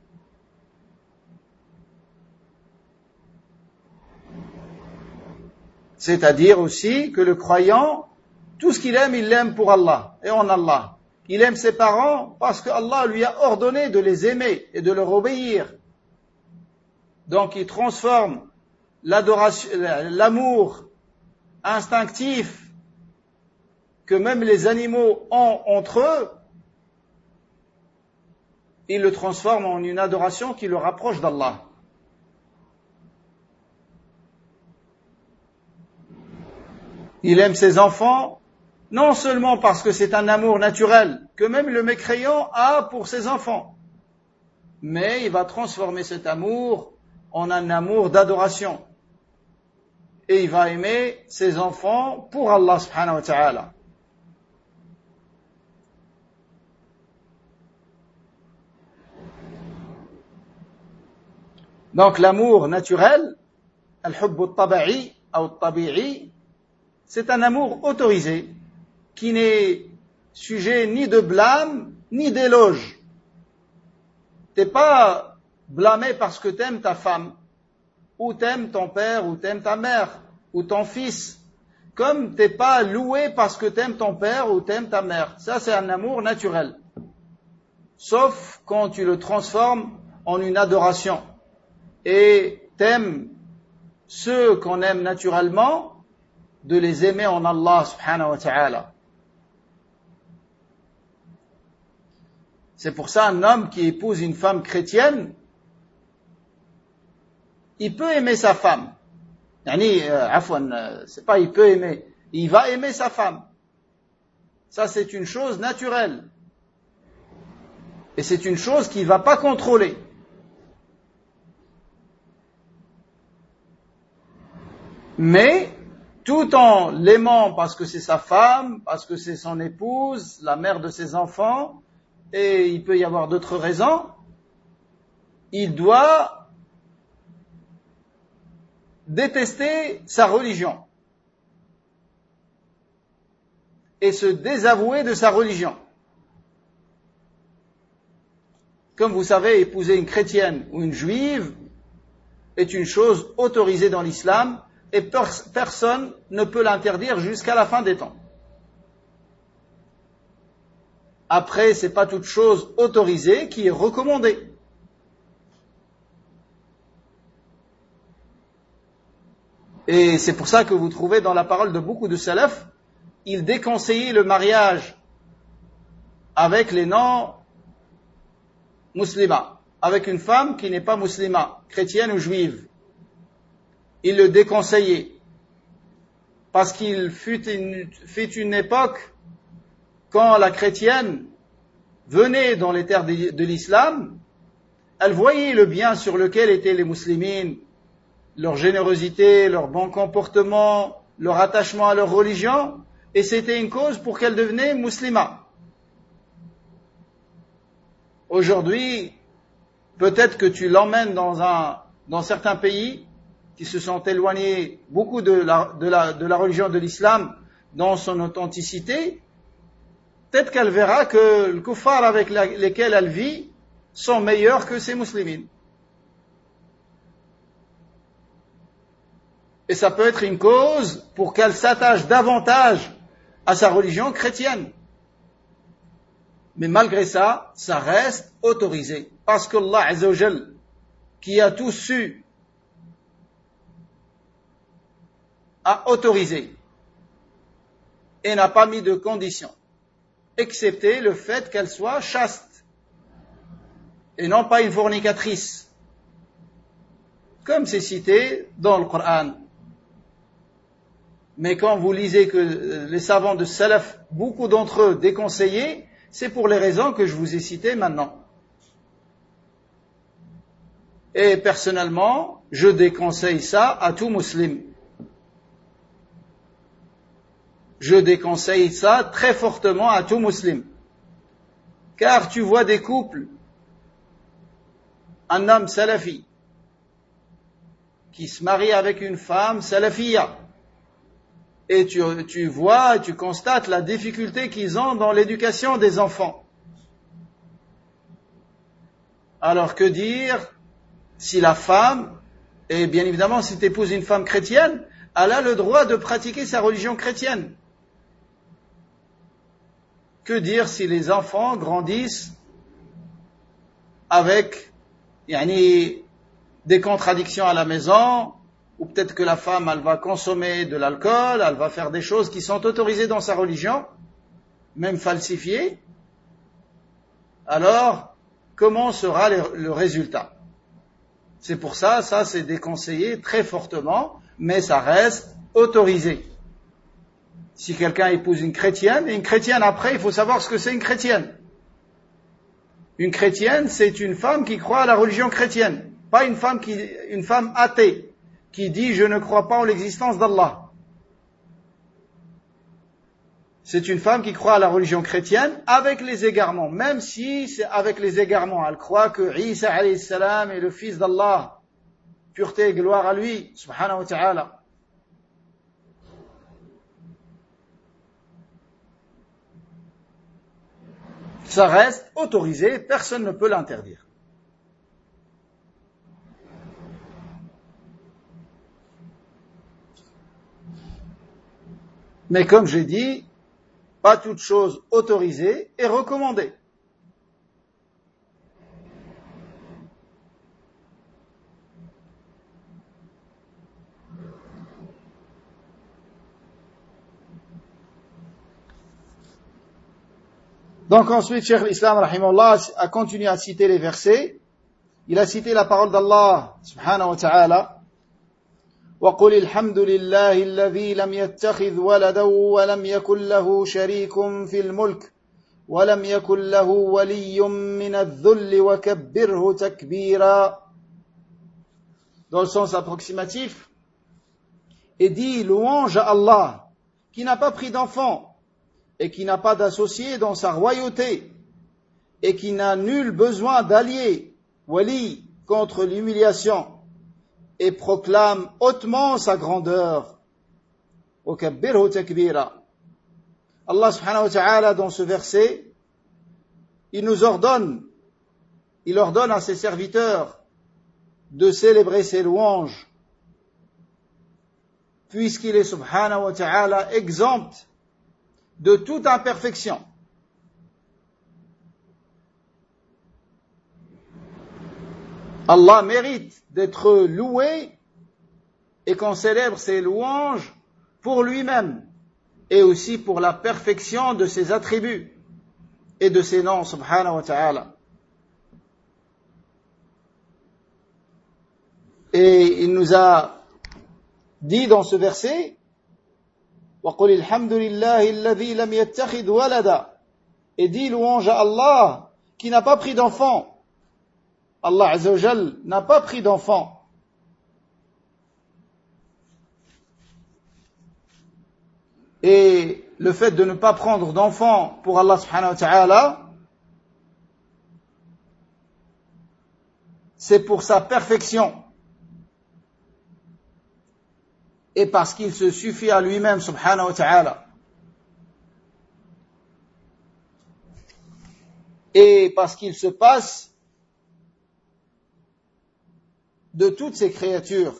C'est-à-dire aussi que le croyant, tout ce qu'il aime, il l'aime pour Allah et en Allah. Il aime ses parents parce que Allah lui a ordonné de les aimer et de leur obéir. Donc il transforme l'adoration, l'amour instinctif que même les animaux ont entre eux, il le transforme en une adoration qui le rapproche d'Allah. Il aime ses enfants, non seulement parce que c'est un amour naturel, que même le mécréant a pour ses enfants, mais il va transformer cet amour en un amour d'adoration. Et il va aimer ses enfants pour Allah subhanahu wa ta'ala. Donc l'amour naturel, al-hubb al-tabi'i ou al-tabi'i, c'est un amour autorisé qui n'est sujet ni de blâme ni d'éloge. T'es pas blâmé parce que t'aimes ta femme, ou t'aimes ton père, ou t'aimes ta mère, ou ton fils. Comme t'es pas loué parce que t'aimes ton père ou t'aimes ta mère. Ça, c'est un amour naturel. Sauf quand tu le transformes en une adoration. Et t'aimes ceux qu'on aime naturellement, de les aimer en Allah subhanahu wa ta'ala. C'est pour ça un homme qui épouse une femme chrétienne, il peut aimer sa femme. Yani, euh, afwan, euh, c'est pas il peut aimer, il va aimer sa femme. Ça, c'est une chose naturelle. Et c'est une chose qu'il ne va pas contrôler. Mais, tout en l'aimant parce que c'est sa femme, parce que c'est son épouse, la mère de ses enfants, et il peut y avoir d'autres raisons, il doit détester sa religion et se désavouer de sa religion. Comme vous savez, épouser une chrétienne ou une juive est une chose autorisée dans l'islam, et personne ne peut l'interdire jusqu'à la fin des temps. Après, c'est pas toute chose autorisée qui est recommandée. Et c'est pour ça que vous trouvez dans la parole de beaucoup de salaf, ils déconseillaient le mariage avec les non-musulmans, avec une femme qui n'est pas musulmane, chrétienne ou juive. il le déconseillait. Parce qu'il fut une, fut une époque quand la chrétienne venait dans les terres de, de l'islam, elle voyait le bien sur lequel étaient les musulmans, leur générosité, leur bon comportement, leur attachement à leur religion, et c'était une cause pour qu'elle devenait musulmane. Aujourd'hui, peut-être que tu l'emmènes dans un, dans certains pays qui se sont éloignés beaucoup de la, de la, de la religion de l'islam dans son authenticité, peut-être qu'elle verra que les kuffars avec la, lesquels elle vit sont meilleurs que ces musulmans. Et ça peut être une cause pour qu'elle s'attache davantage à sa religion chrétienne. Mais malgré ça, ça reste autorisé. Parce que Allah Azza wa Jal, qui a tout su, a autorisé et n'a pas mis de conditions, excepté le fait qu'elle soit chaste et non pas une fornicatrice, comme c'est cité dans le Coran. Mais quand vous lisez que les savants de Salaf, beaucoup d'entre eux déconseillaient, c'est pour les raisons que je vous ai citées maintenant. Et personnellement, je déconseille ça à tout musulman. Je déconseille ça très fortement à tout musulman. Car tu vois des couples, un homme salafi, qui se marie avec une femme salafia, et tu, tu vois, tu constates la difficulté qu'ils ont dans l'éducation des enfants. Alors que dire si la femme, et bien évidemment si tu épouses une femme chrétienne, elle a le droit de pratiquer sa religion chrétienne. Que dire si les enfants grandissent avec yani, des contradictions à la maison, ou peut-être que la femme, elle va consommer de l'alcool, elle va faire des choses qui sont autorisées dans sa religion, même falsifiées. Alors, comment sera le résultat? C'est pour ça, ça c'est déconseillé très fortement, mais ça reste autorisé. Si quelqu'un épouse une chrétienne, et une chrétienne après, il faut savoir ce que c'est une chrétienne. Une chrétienne, c'est une femme qui croit à la religion chrétienne, pas une femme qui, une femme athée, qui dit « je ne crois pas en l'existence d'Allah ». C'est une femme qui croit à la religion chrétienne avec les égarements, même si c'est avec les égarements. Elle croit que Isa alayhi salam est le fils d'Allah, pureté et gloire à lui, subhanahu wa ta'ala. Ça reste autorisé, personne ne peut l'interdire. Mais comme j'ai dit, pas toute chose autorisée est recommandée. Donc ensuite, Cheikh l'Islam rahimahullah a continué à citer les versets. Il a cité la parole d'Allah subhanahu wa ta'ala. وقل الحمد لله الذي لم يتخذ ولدا ولم يكن له شريك في الملك ولم يكن له ولي من الذل وكبره تكبيرا. Dans le sens approximatif, et dit louange à Allah qui n'a pas pris d'enfant et qui n'a pas d'associé dans sa royauté et qui n'a nul besoin d'allié, wali, contre l'humiliation, et proclame hautement sa grandeur. وَكَبِّرْهُ تَكْبِيرًا. Allah subhanahu wa ta'ala, dans ce verset, il nous ordonne, il ordonne à ses serviteurs de célébrer ses louanges, puisqu'il est subhanahu wa ta'ala exempt de toute imperfection. Allah mérite d'être loué et qu'on célèbre ses louanges pour lui-même et aussi pour la perfection de ses attributs et de ses noms, subhanahu wa ta'ala. Et il nous a dit dans ce verset, وَقُلِ الْحَمْدُ لِلَّهِ الَّذِي لَمْ يَتَّخِذْ وَلَدًا, et dit louange à Allah qui n'a pas pris d'enfant. Allah Azza wa Jal n'a pas pris d'enfant. Et le fait de ne pas prendre d'enfant pour Allah subhanahu wa ta'ala, c'est pour sa perfection. Et parce qu'il se suffit à lui-même subhanahu wa ta'ala. Et parce qu'il se passe de toutes ces créatures.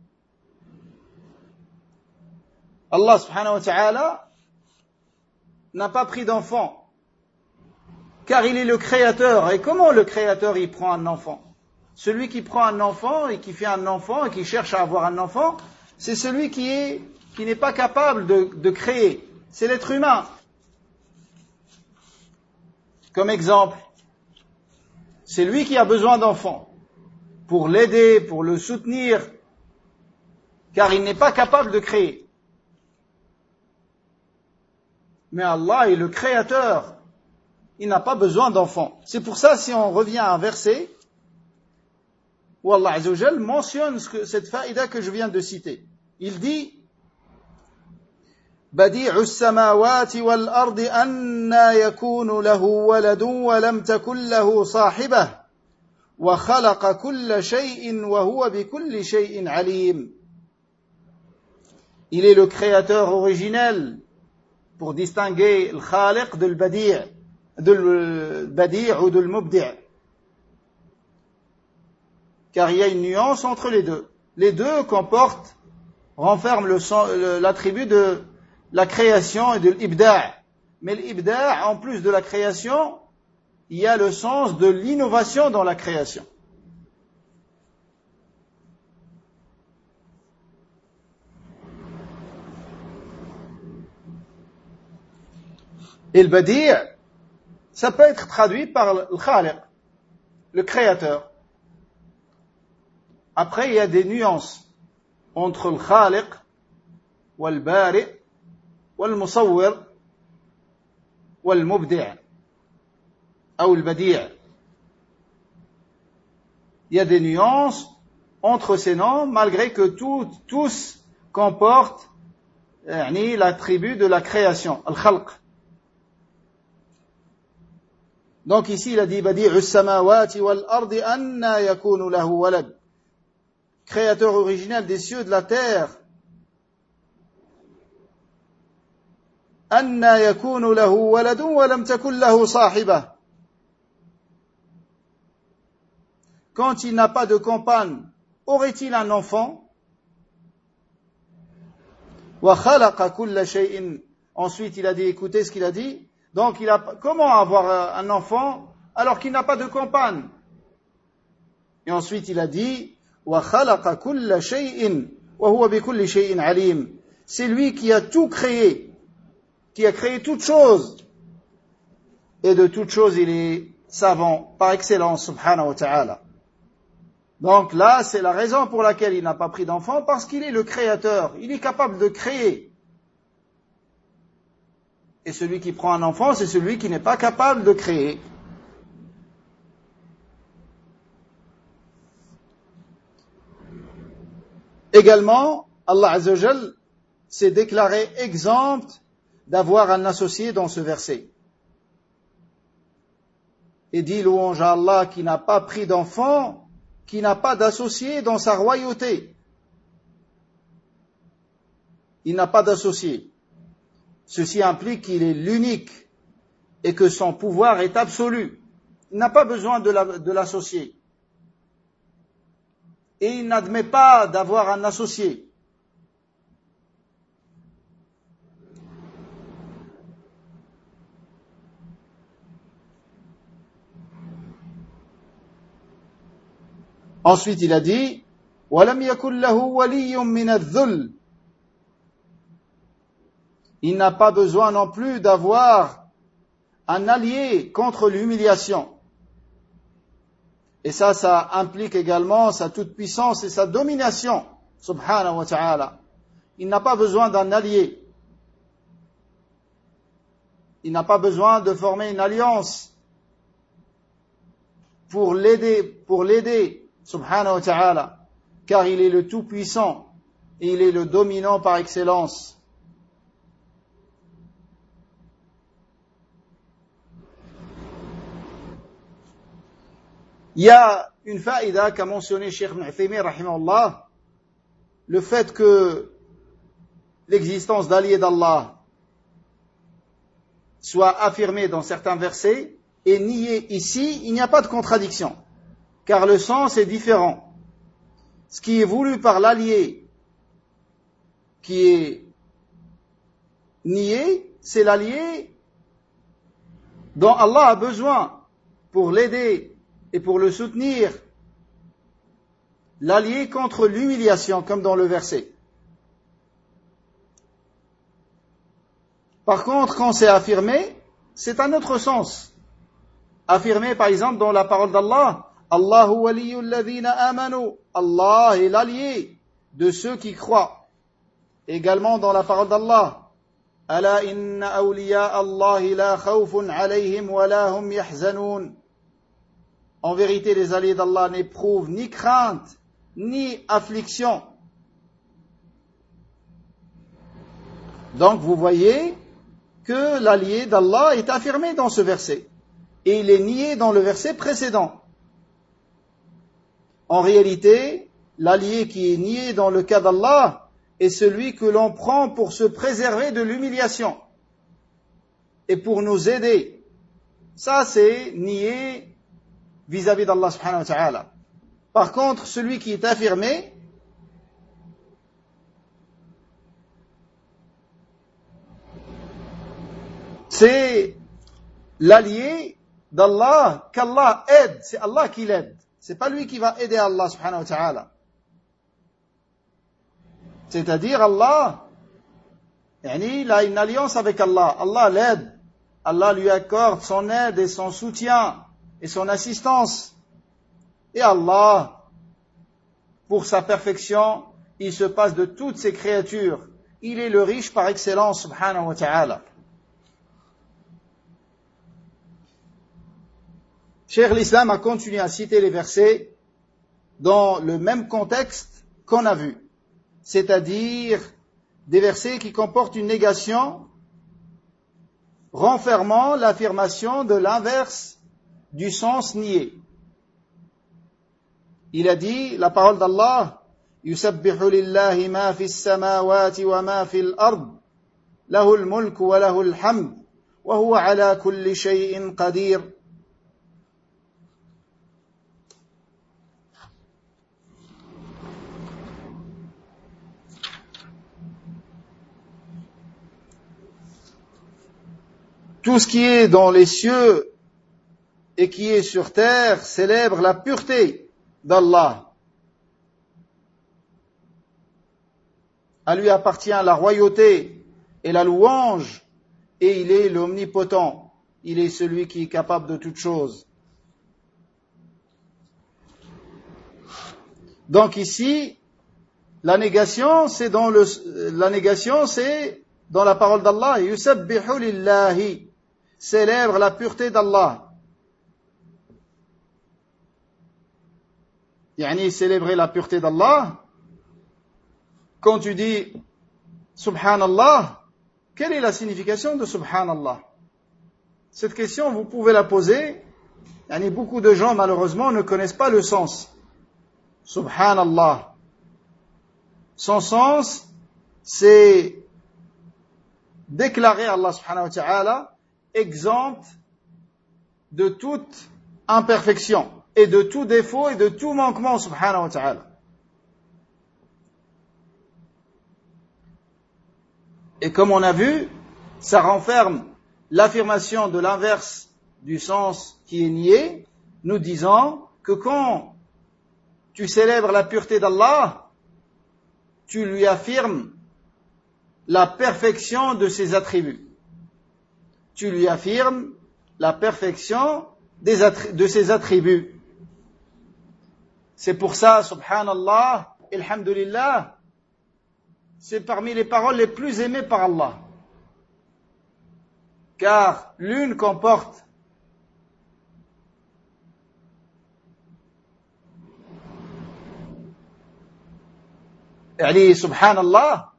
Allah subhanahu wa ta'ala n'a pas pris d'enfant, car il est le créateur. Et comment le créateur il prend un enfant? Celui qui prend un enfant et qui fait un enfant et qui cherche à avoir un enfant, c'est celui qui est, qui n'est pas capable de, de créer. C'est l'être humain. Comme exemple, c'est lui qui a besoin d'enfants pour l'aider, pour le soutenir, car il n'est pas capable de créer. Mais Allah est le créateur. Il n'a pas besoin d'enfants. C'est pour ça, si on revient à un verset où Allah Azza wa Jal mentionne ce que, cette faïda que je viens de citer. Il dit بديع السماوات والأرض أنى يكون له ولد ولم تكن له صاحبة وخلق كل شيء وهو بكل شيء عليم. Il est le créateur originel, pour distinguer le khaliq de le badi', de le badi' ou de le mubdi'. Car il y a une nuance entre les deux. Les deux comportent, renferment le, l'attribut de la création et de l'ibda'. Mais l'ibda', en plus de la création, il y a le sens de l'innovation dans la création. Et le badi', ça peut être traduit par le khaliq, le créateur. Après, il y a des nuances entre le khaliq, wal bari', wal musawwir, wal mubdi', ou le badi'. Il y a des nuances entre ces noms, malgré que tout, tous comportent yani, l'attribut de la création, al-khalq. Donc ici, il a dit badi'u samawati wal ardi anna yakunu lahu walad. Créateur originel des cieux et de la terre. Anna yakunu lahu waladun wa lam takun lahu sahibah. Quand il n'a pas de compagne, aurait-il un enfant? Wa khalaqa kulla shay'in. Ensuite, il a dit, écoutez ce qu'il a dit. Donc, il a, comment avoir un enfant alors qu'il n'a pas de compagne? Et ensuite, il a dit, وَخَلَقَ كُلَّ شَيْءٍ وَهُوَ بِكُلِّ شَيْءٍ عَلِيمٍ. C'est lui qui a tout créé, qui a créé toute chose. Et de toute chose, il est savant par excellence, subhanahu wa ta'ala. Donc là, c'est la raison pour laquelle il n'a pas pris d'enfant, parce qu'il est le créateur. Il est capable de créer. Et celui qui prend un enfant, c'est celui qui n'est pas capable de créer. Également, Allah Azza wa Jal s'est déclaré exempt d'avoir un associé dans ce verset. Et dit louange à Allah qui n'a pas pris d'enfant, qui n'a pas d'associé dans sa royauté. Il n'a pas d'associé. Ceci implique qu'il est l'unique et que son pouvoir est absolu. Il n'a pas besoin de, la, de l'associé. Et il n'admet pas d'avoir un associé. Ensuite, il a dit وَلَمْ يَكُنْ لَهُ وَلِيٌّ مِّنَ الذُّلِّ. Il n'a pas besoin non plus d'avoir un allié contre l'humiliation. Et ça, ça implique également sa toute-puissance et sa domination, subhanahu wa ta'ala. il n'a pas besoin d'un allié. Il n'a pas besoin de former une alliance pour l'aider, pour l'aider, subhanahu wa ta'ala, car il est le tout-puissant et il est le dominant par excellence. Il y a une faïda qu'a mentionné Cheikh Ibn Uthaymin, rahimahullah, le fait que l'existence d'alliés d'Allah soit affirmée dans certains versets et niée ici, il n'y a pas de contradiction, car le sens est différent. Ce qui est voulu par l'allié qui est nié, c'est l'allié dont Allah a besoin pour l'aider et pour le soutenir, l'allié contre l'humiliation, comme dans le verset. Par contre, quand c'est affirmé, c'est un autre sens. Affirmé, par exemple, dans la parole d'Allah, Allahu waliyyu alladhina amanu, Allah est l'allié de ceux qui croient. Également dans la parole d'Allah, Ala inna awliya Allahi la khawfun alayhim wa la hum yahzanun. En vérité, les alliés d'Allah n'éprouvent ni crainte, ni affliction. Donc, vous voyez que l'allié d'Allah est affirmé dans ce verset. Et il est nié dans le verset précédent. En réalité, l'allié qui est nié dans le cas d'Allah est celui que l'on prend pour se préserver de l'humiliation et pour nous aider. Ça, c'est nié vis-à-vis d'Allah subhanahu wa ta'ala. Par contre, celui qui est affirmé, c'est l'allié d'Allah qu'Allah aide. C'est Allah qui l'aide. C'est pas lui qui va aider Allah subhanahu wa ta'ala. C'est-à-dire Allah, il a une alliance avec Allah. Allah l'aide. Allah lui accorde son aide et son soutien et son assistance. Et Allah, pour sa perfection, il se passe de toutes ses créatures. Il est le riche par excellence, subhanahu wa ta'ala. Cheikh l'Islam a continué à citer les versets dans le même contexte qu'on a vu, c'est-à-dire des versets qui comportent une négation renfermant l'affirmation de l'inverse du sens nié. Il a dit, la parole d'Allah, يُسَبِّحُ لِلَّهِ مَا فِي السَّمَاوَاتِ وَمَا فِي الْأَرْضِ لَهُ الْمُلْكُ وَلَهُ الْحَمْدُ وَهُوَ عَلَى كُلِّ شَيْءٍ قَدِيرٌ. Tout ce qui est dans les cieux et qui est sur terre célèbre la pureté d'Allah. À lui appartient la royauté et la louange, et il est l'omnipotent. Il est celui qui est capable de toutes choses. Donc ici, la négation, c'est dans le, la négation, c'est dans la parole d'Allah. Yusabbihu lillahi. Célèbre la pureté d'Allah. Yani célébrer la pureté d'Allah. Quand tu dis Subhanallah, quelle est la signification de Subhanallah? Cette question, vous pouvez la poser. Yani beaucoup de gens, malheureusement, ne connaissent pas le sens. Subhanallah. Son sens, c'est déclarer Allah subhanahu wa ta'ala exempt de toute imperfection et de tout défaut et de tout manquement, subhanahu wa ta'ala. Et comme on a vu, ça renferme l'affirmation de l'inverse du sens qui est nié, nous disant que quand tu célèbres la pureté d'Allah, tu lui affirmes la perfection de ses attributs. Tu lui affirmes la perfection des attri- de ses attributs. C'est pour ça, subhanallah, alhamdulillah, c'est parmi les paroles les plus aimées par Allah. Car l'une comporte يعني سبحان الله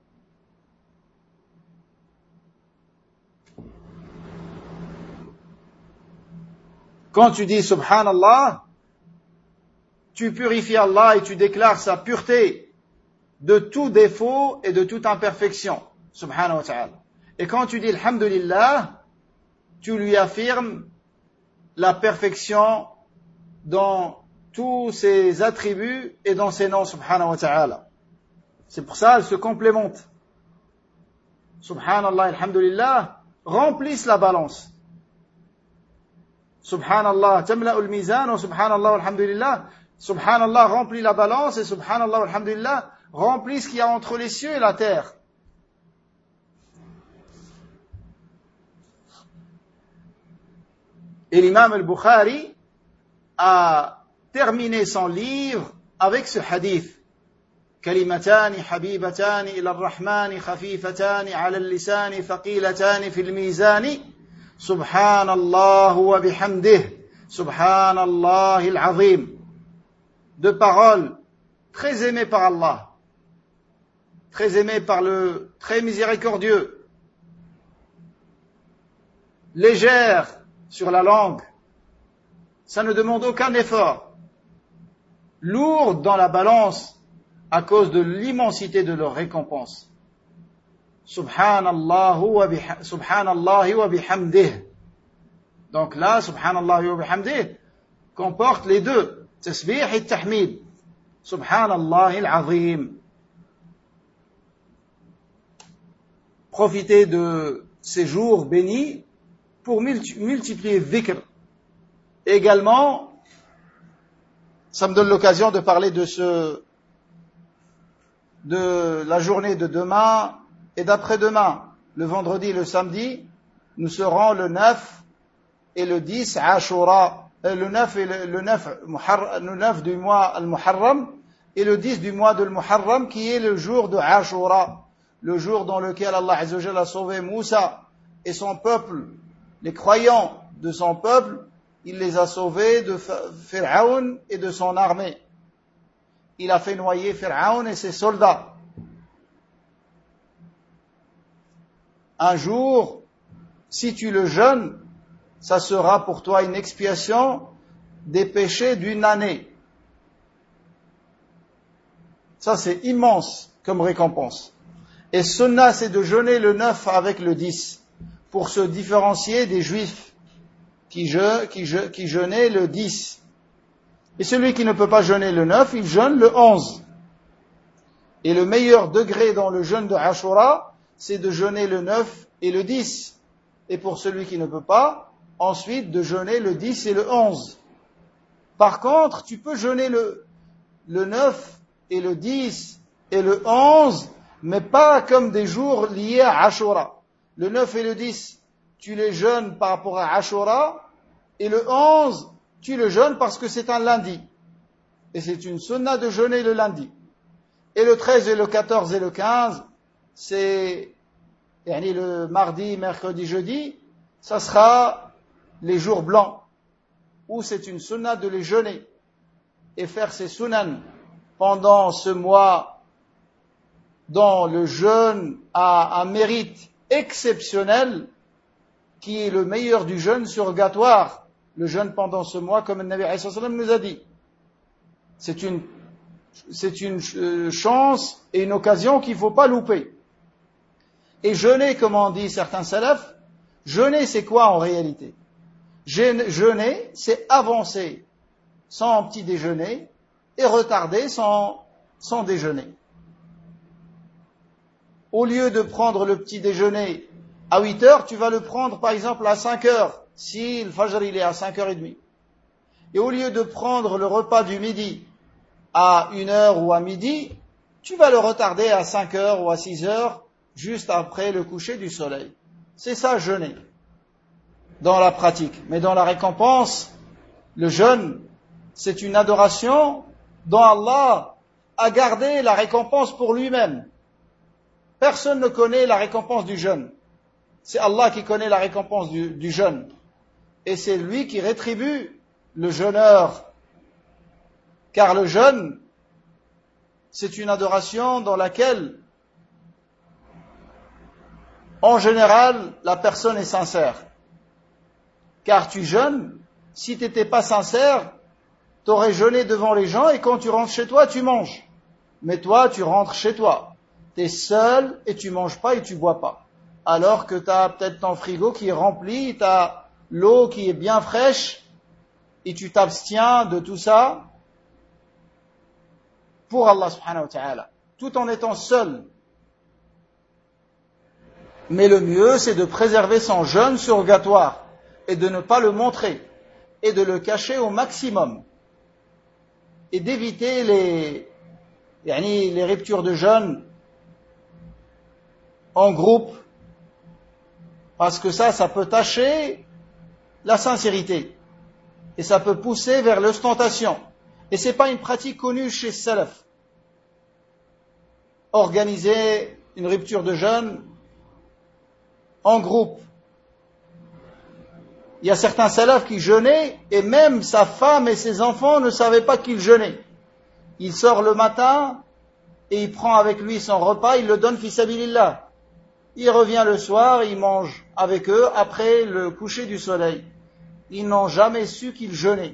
quand tu dis subhanallah, tu purifies Allah et tu déclares sa pureté de tout défaut et de toute imperfection, subhanahu wa ta'ala. Et quand tu dis alhamdulillah, tu lui affirmes la perfection dans tous ses attributs et dans ses noms, subhanahu wa ta'ala. C'est pour ça, elles se complémentent. Subhanallah, alhamdulillah, remplissent la balance. Subhanallah, tamla'ul mizan, ou subhanallah, alhamdulillah. Subhanallah remplit la balance et subhanallah, alhamdulillah, remplit ce qu'il y a entre les cieux et la terre. Et l'imam al-Bukhari a terminé son livre avec ce hadith. كلمتان حبيبتان إلى الرحمن خفيفتان على اللسان ثقيلتان في الميزان سبحان الله وبحمده سبحان الله العظيم. Deux paroles très aimées par Allah, très aimées par le très miséricordieux, légères sur la langue, ça ne demande aucun effort, lourdes dans la balance à cause de l'immensité de leur récompense. Subhanallah wa bihamdih. Donc là, Subhanallah wa bihamdih comporte les deux, tasbih et tahmid. Subhanallah al-azim. Profitez de ces jours bénis pour multiplier le dhikr. Également, ça me donne l'occasion de parler de ce de la journée de demain et d'après-demain. Le vendredi et le samedi, nous serons le neuf et le dix Ashura, le neuf et le, le neuf, le neuf du mois al-Muharram et le dix du mois de al-Muharram qui est le jour de Ashura, le jour dans lequel Allah Azza wa Jalla a sauvé Moussa et son peuple, les croyants de son peuple, il les a sauvés de Pharaon et de son armée. Il a fait noyer Pharaon et ses soldats. Un jour, si tu le jeûnes, ça sera pour toi une expiation des péchés d'une année. Ça, c'est immense comme récompense. Et sunnah, c'est de jeûner le neuf avec le dix, pour se différencier des juifs qui, je, qui, je, qui jeûnaient le dix. Et celui qui ne peut pas jeûner le neuf, il jeûne le onze. Et le meilleur degré dans le jeûne de Ashura, c'est de jeûner le neuf et le dix. Et pour celui qui ne peut pas, ensuite de jeûner le dix et le onze. Par contre, tu peux jeûner le, le neuf et le dix et le onze, mais pas comme des jours liés à Ashura. Le neuf et le dix, tu les jeûnes par rapport à Ashura, et le onze, tu le jeûnes parce que c'est un lundi. Et c'est une sunna de jeûner le lundi. Et le treize et le quatorze et le quinze, c'est yani le mardi, mercredi, jeudi, ça sera les jours blancs, où c'est une sunna de les jeûner. Et faire ces sunan pendant ce mois dont le jeûne a un mérite exceptionnel, qui est le meilleur du jeûne surrogatoire. Le jeûne pendant ce mois, comme le Nabi alayhi sallam nous a dit. C'est une, c'est une chance et une occasion qu'il ne faut pas louper. Et jeûner, comme on dit certains salafs, jeûner c'est quoi en réalité? Jeûner, c'est avancer sans petit déjeuner et retarder sans, sans déjeuner. Au lieu de prendre le petit déjeuner à huit heures, tu vas le prendre par exemple à cinq heures. Si le fajr il est à cinq heures trente. Et au lieu de prendre le repas du midi à une heure ou à midi, tu vas le retarder à cinq heures ou à six heures, juste après le coucher du soleil. C'est ça, jeûner, dans la pratique. Mais dans la récompense, le jeûne, c'est une adoration dont Allah a gardé la récompense pour lui-même. Personne ne connaît la récompense du jeûne. C'est Allah qui connaît la récompense du, du jeûne. Et c'est lui qui rétribue le jeûneur. Car le jeûne, c'est une adoration dans laquelle, en général, la personne est sincère. Car tu jeûnes, si tu n'étais pas sincère, tu aurais jeûné devant les gens et quand tu rentres chez toi, tu manges. Mais toi, tu rentres chez toi. Tu es seul et tu manges pas et tu bois pas. Alors que tu as peut-être ton frigo qui est rempli, tu as l'eau qui est bien fraîche et tu t'abstiens de tout ça pour Allah subhanahu wa ta'ala, tout en étant seul. Mais le mieux, c'est de préserver son jeûne surrogatoire et de ne pas le montrer et de le cacher au maximum et d'éviter les, les ruptures de jeûne en groupe, parce que ça, ça peut tacher la sincérité et ça peut pousser vers l'ostentation. Et c'est pas une pratique connue chez Salaf. Organiser une rupture de jeûne en groupe. Il y a certains salafs qui jeûnaient et même sa femme et ses enfants ne savaient pas qu'il jeûnait. Il sort le matin et il prend avec lui son repas, il le donne fi sabilillah. Il revient le soir, il mange avec eux après le coucher du soleil. Ils n'ont jamais su qu'il jeûnait.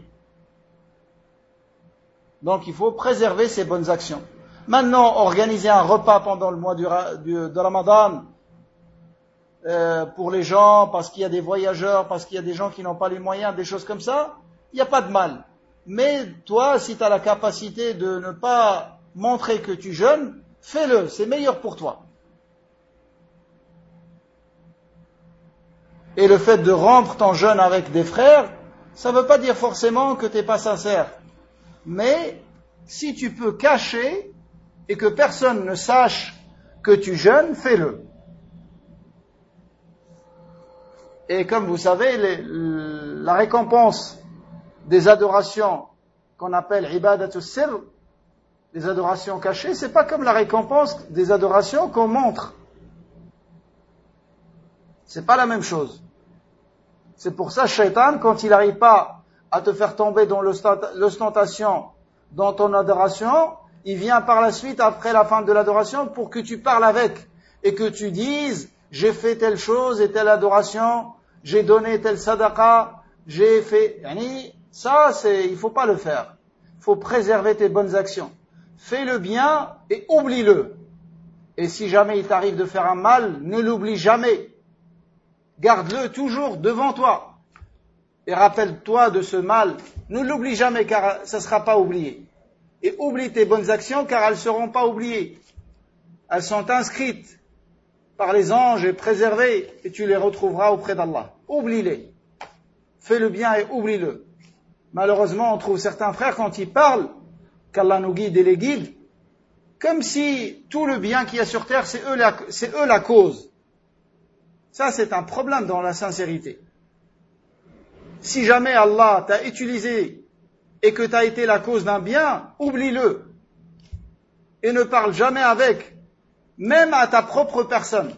Donc il faut préserver ces bonnes actions. Maintenant, organiser un repas pendant le mois du, du, de Ramadan euh, pour les gens, parce qu'il y a des voyageurs, parce qu'il y a des gens qui n'ont pas les moyens, des choses comme ça, il n'y a pas de mal. Mais toi, si tu as la capacité de ne pas montrer que tu jeûnes, fais-le, c'est meilleur pour toi. Et le fait de rompre ton jeûne avec des frères, ça ne veut pas dire forcément que tu n'es pas sincère. Mais si tu peux cacher et que personne ne sache que tu jeûnes, fais-le. Et comme vous savez, les, la récompense des adorations qu'on appelle ibadatus sirr, les adorations cachées, c'est pas comme la récompense des adorations qu'on montre. C'est pas la même chose. C'est pour ça, Shaitan, quand il n'arrive pas à te faire tomber dans l'ostentation dans ton adoration, il vient par la suite, après la fin de l'adoration, pour que tu parles avec et que tu dises, j'ai fait telle chose et telle adoration, j'ai donné telle sadaqa, j'ai fait... Ça, c'est, il faut pas le faire. Il faut préserver tes bonnes actions. Fais le bien et oublie-le. Et si jamais il t'arrive de faire un mal, ne l'oublie jamais. Garde-le toujours devant toi. Et rappelle-toi de ce mal. Ne l'oublie jamais car ça ne sera pas oublié. Et oublie tes bonnes actions car elles ne seront pas oubliées. Elles sont inscrites par les anges et préservées et tu les retrouveras auprès d'Allah. Oublie-les. Fais le bien et oublie-le. Malheureusement, on trouve certains frères quand ils parlent, qu'Allah nous guide et les guide, comme si tout le bien qu'il y a sur terre, c'est eux la, c'est eux la cause. Ça, c'est un problème dans la sincérité. Si jamais Allah t'a utilisé et que tu as été la cause d'un bien, oublie-le. Et ne parle jamais avec, même à ta propre personne.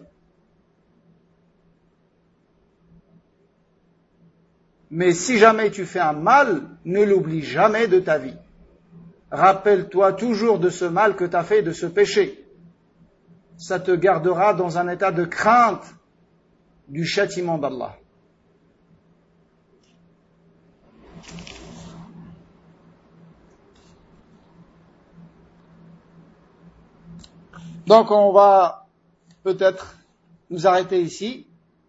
Mais si jamais tu fais un mal, ne l'oublie jamais de ta vie. Rappelle-toi toujours de ce mal que tu as fait, de ce péché. Ça te gardera dans un état de crainte du châtiment d'Allah. Donc on va peut-être nous arrêter ici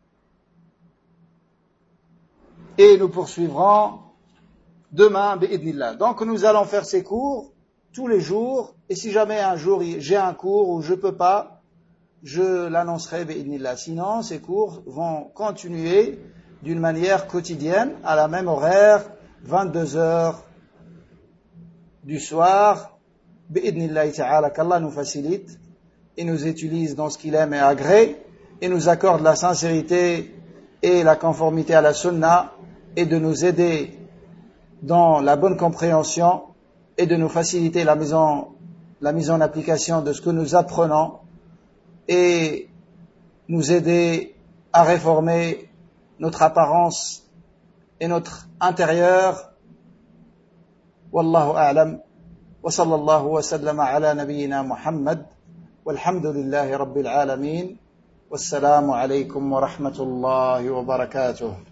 et nous poursuivrons demain bi'idnillah. Donc nous allons faire ces cours tous les jours et si jamais un jour j'ai un cours ou je peux pas, je l'annoncerai bi'idnillah. Sinon ces cours vont continuer d'une manière quotidienne à la même horaire, vingt-deux heures du soir bi'idnillah ta'ala, qu'Allah nous facilite et nous utilise dans ce qu'il aime et agrée et nous accorde la sincérité et la conformité à la sunna et de nous aider dans la bonne compréhension et de nous faciliter la mise en, la mise en application de ce que nous apprenons et nous aider à réformer notre apparence et notre intérieur. Wallahu a'lam. Wa sallallahu wa sallama ala nabiyyina Muhammad. Walhamdulillahi rabbil alamin. Wassalamu alaykum wa rahmatullahi wa barakatuh.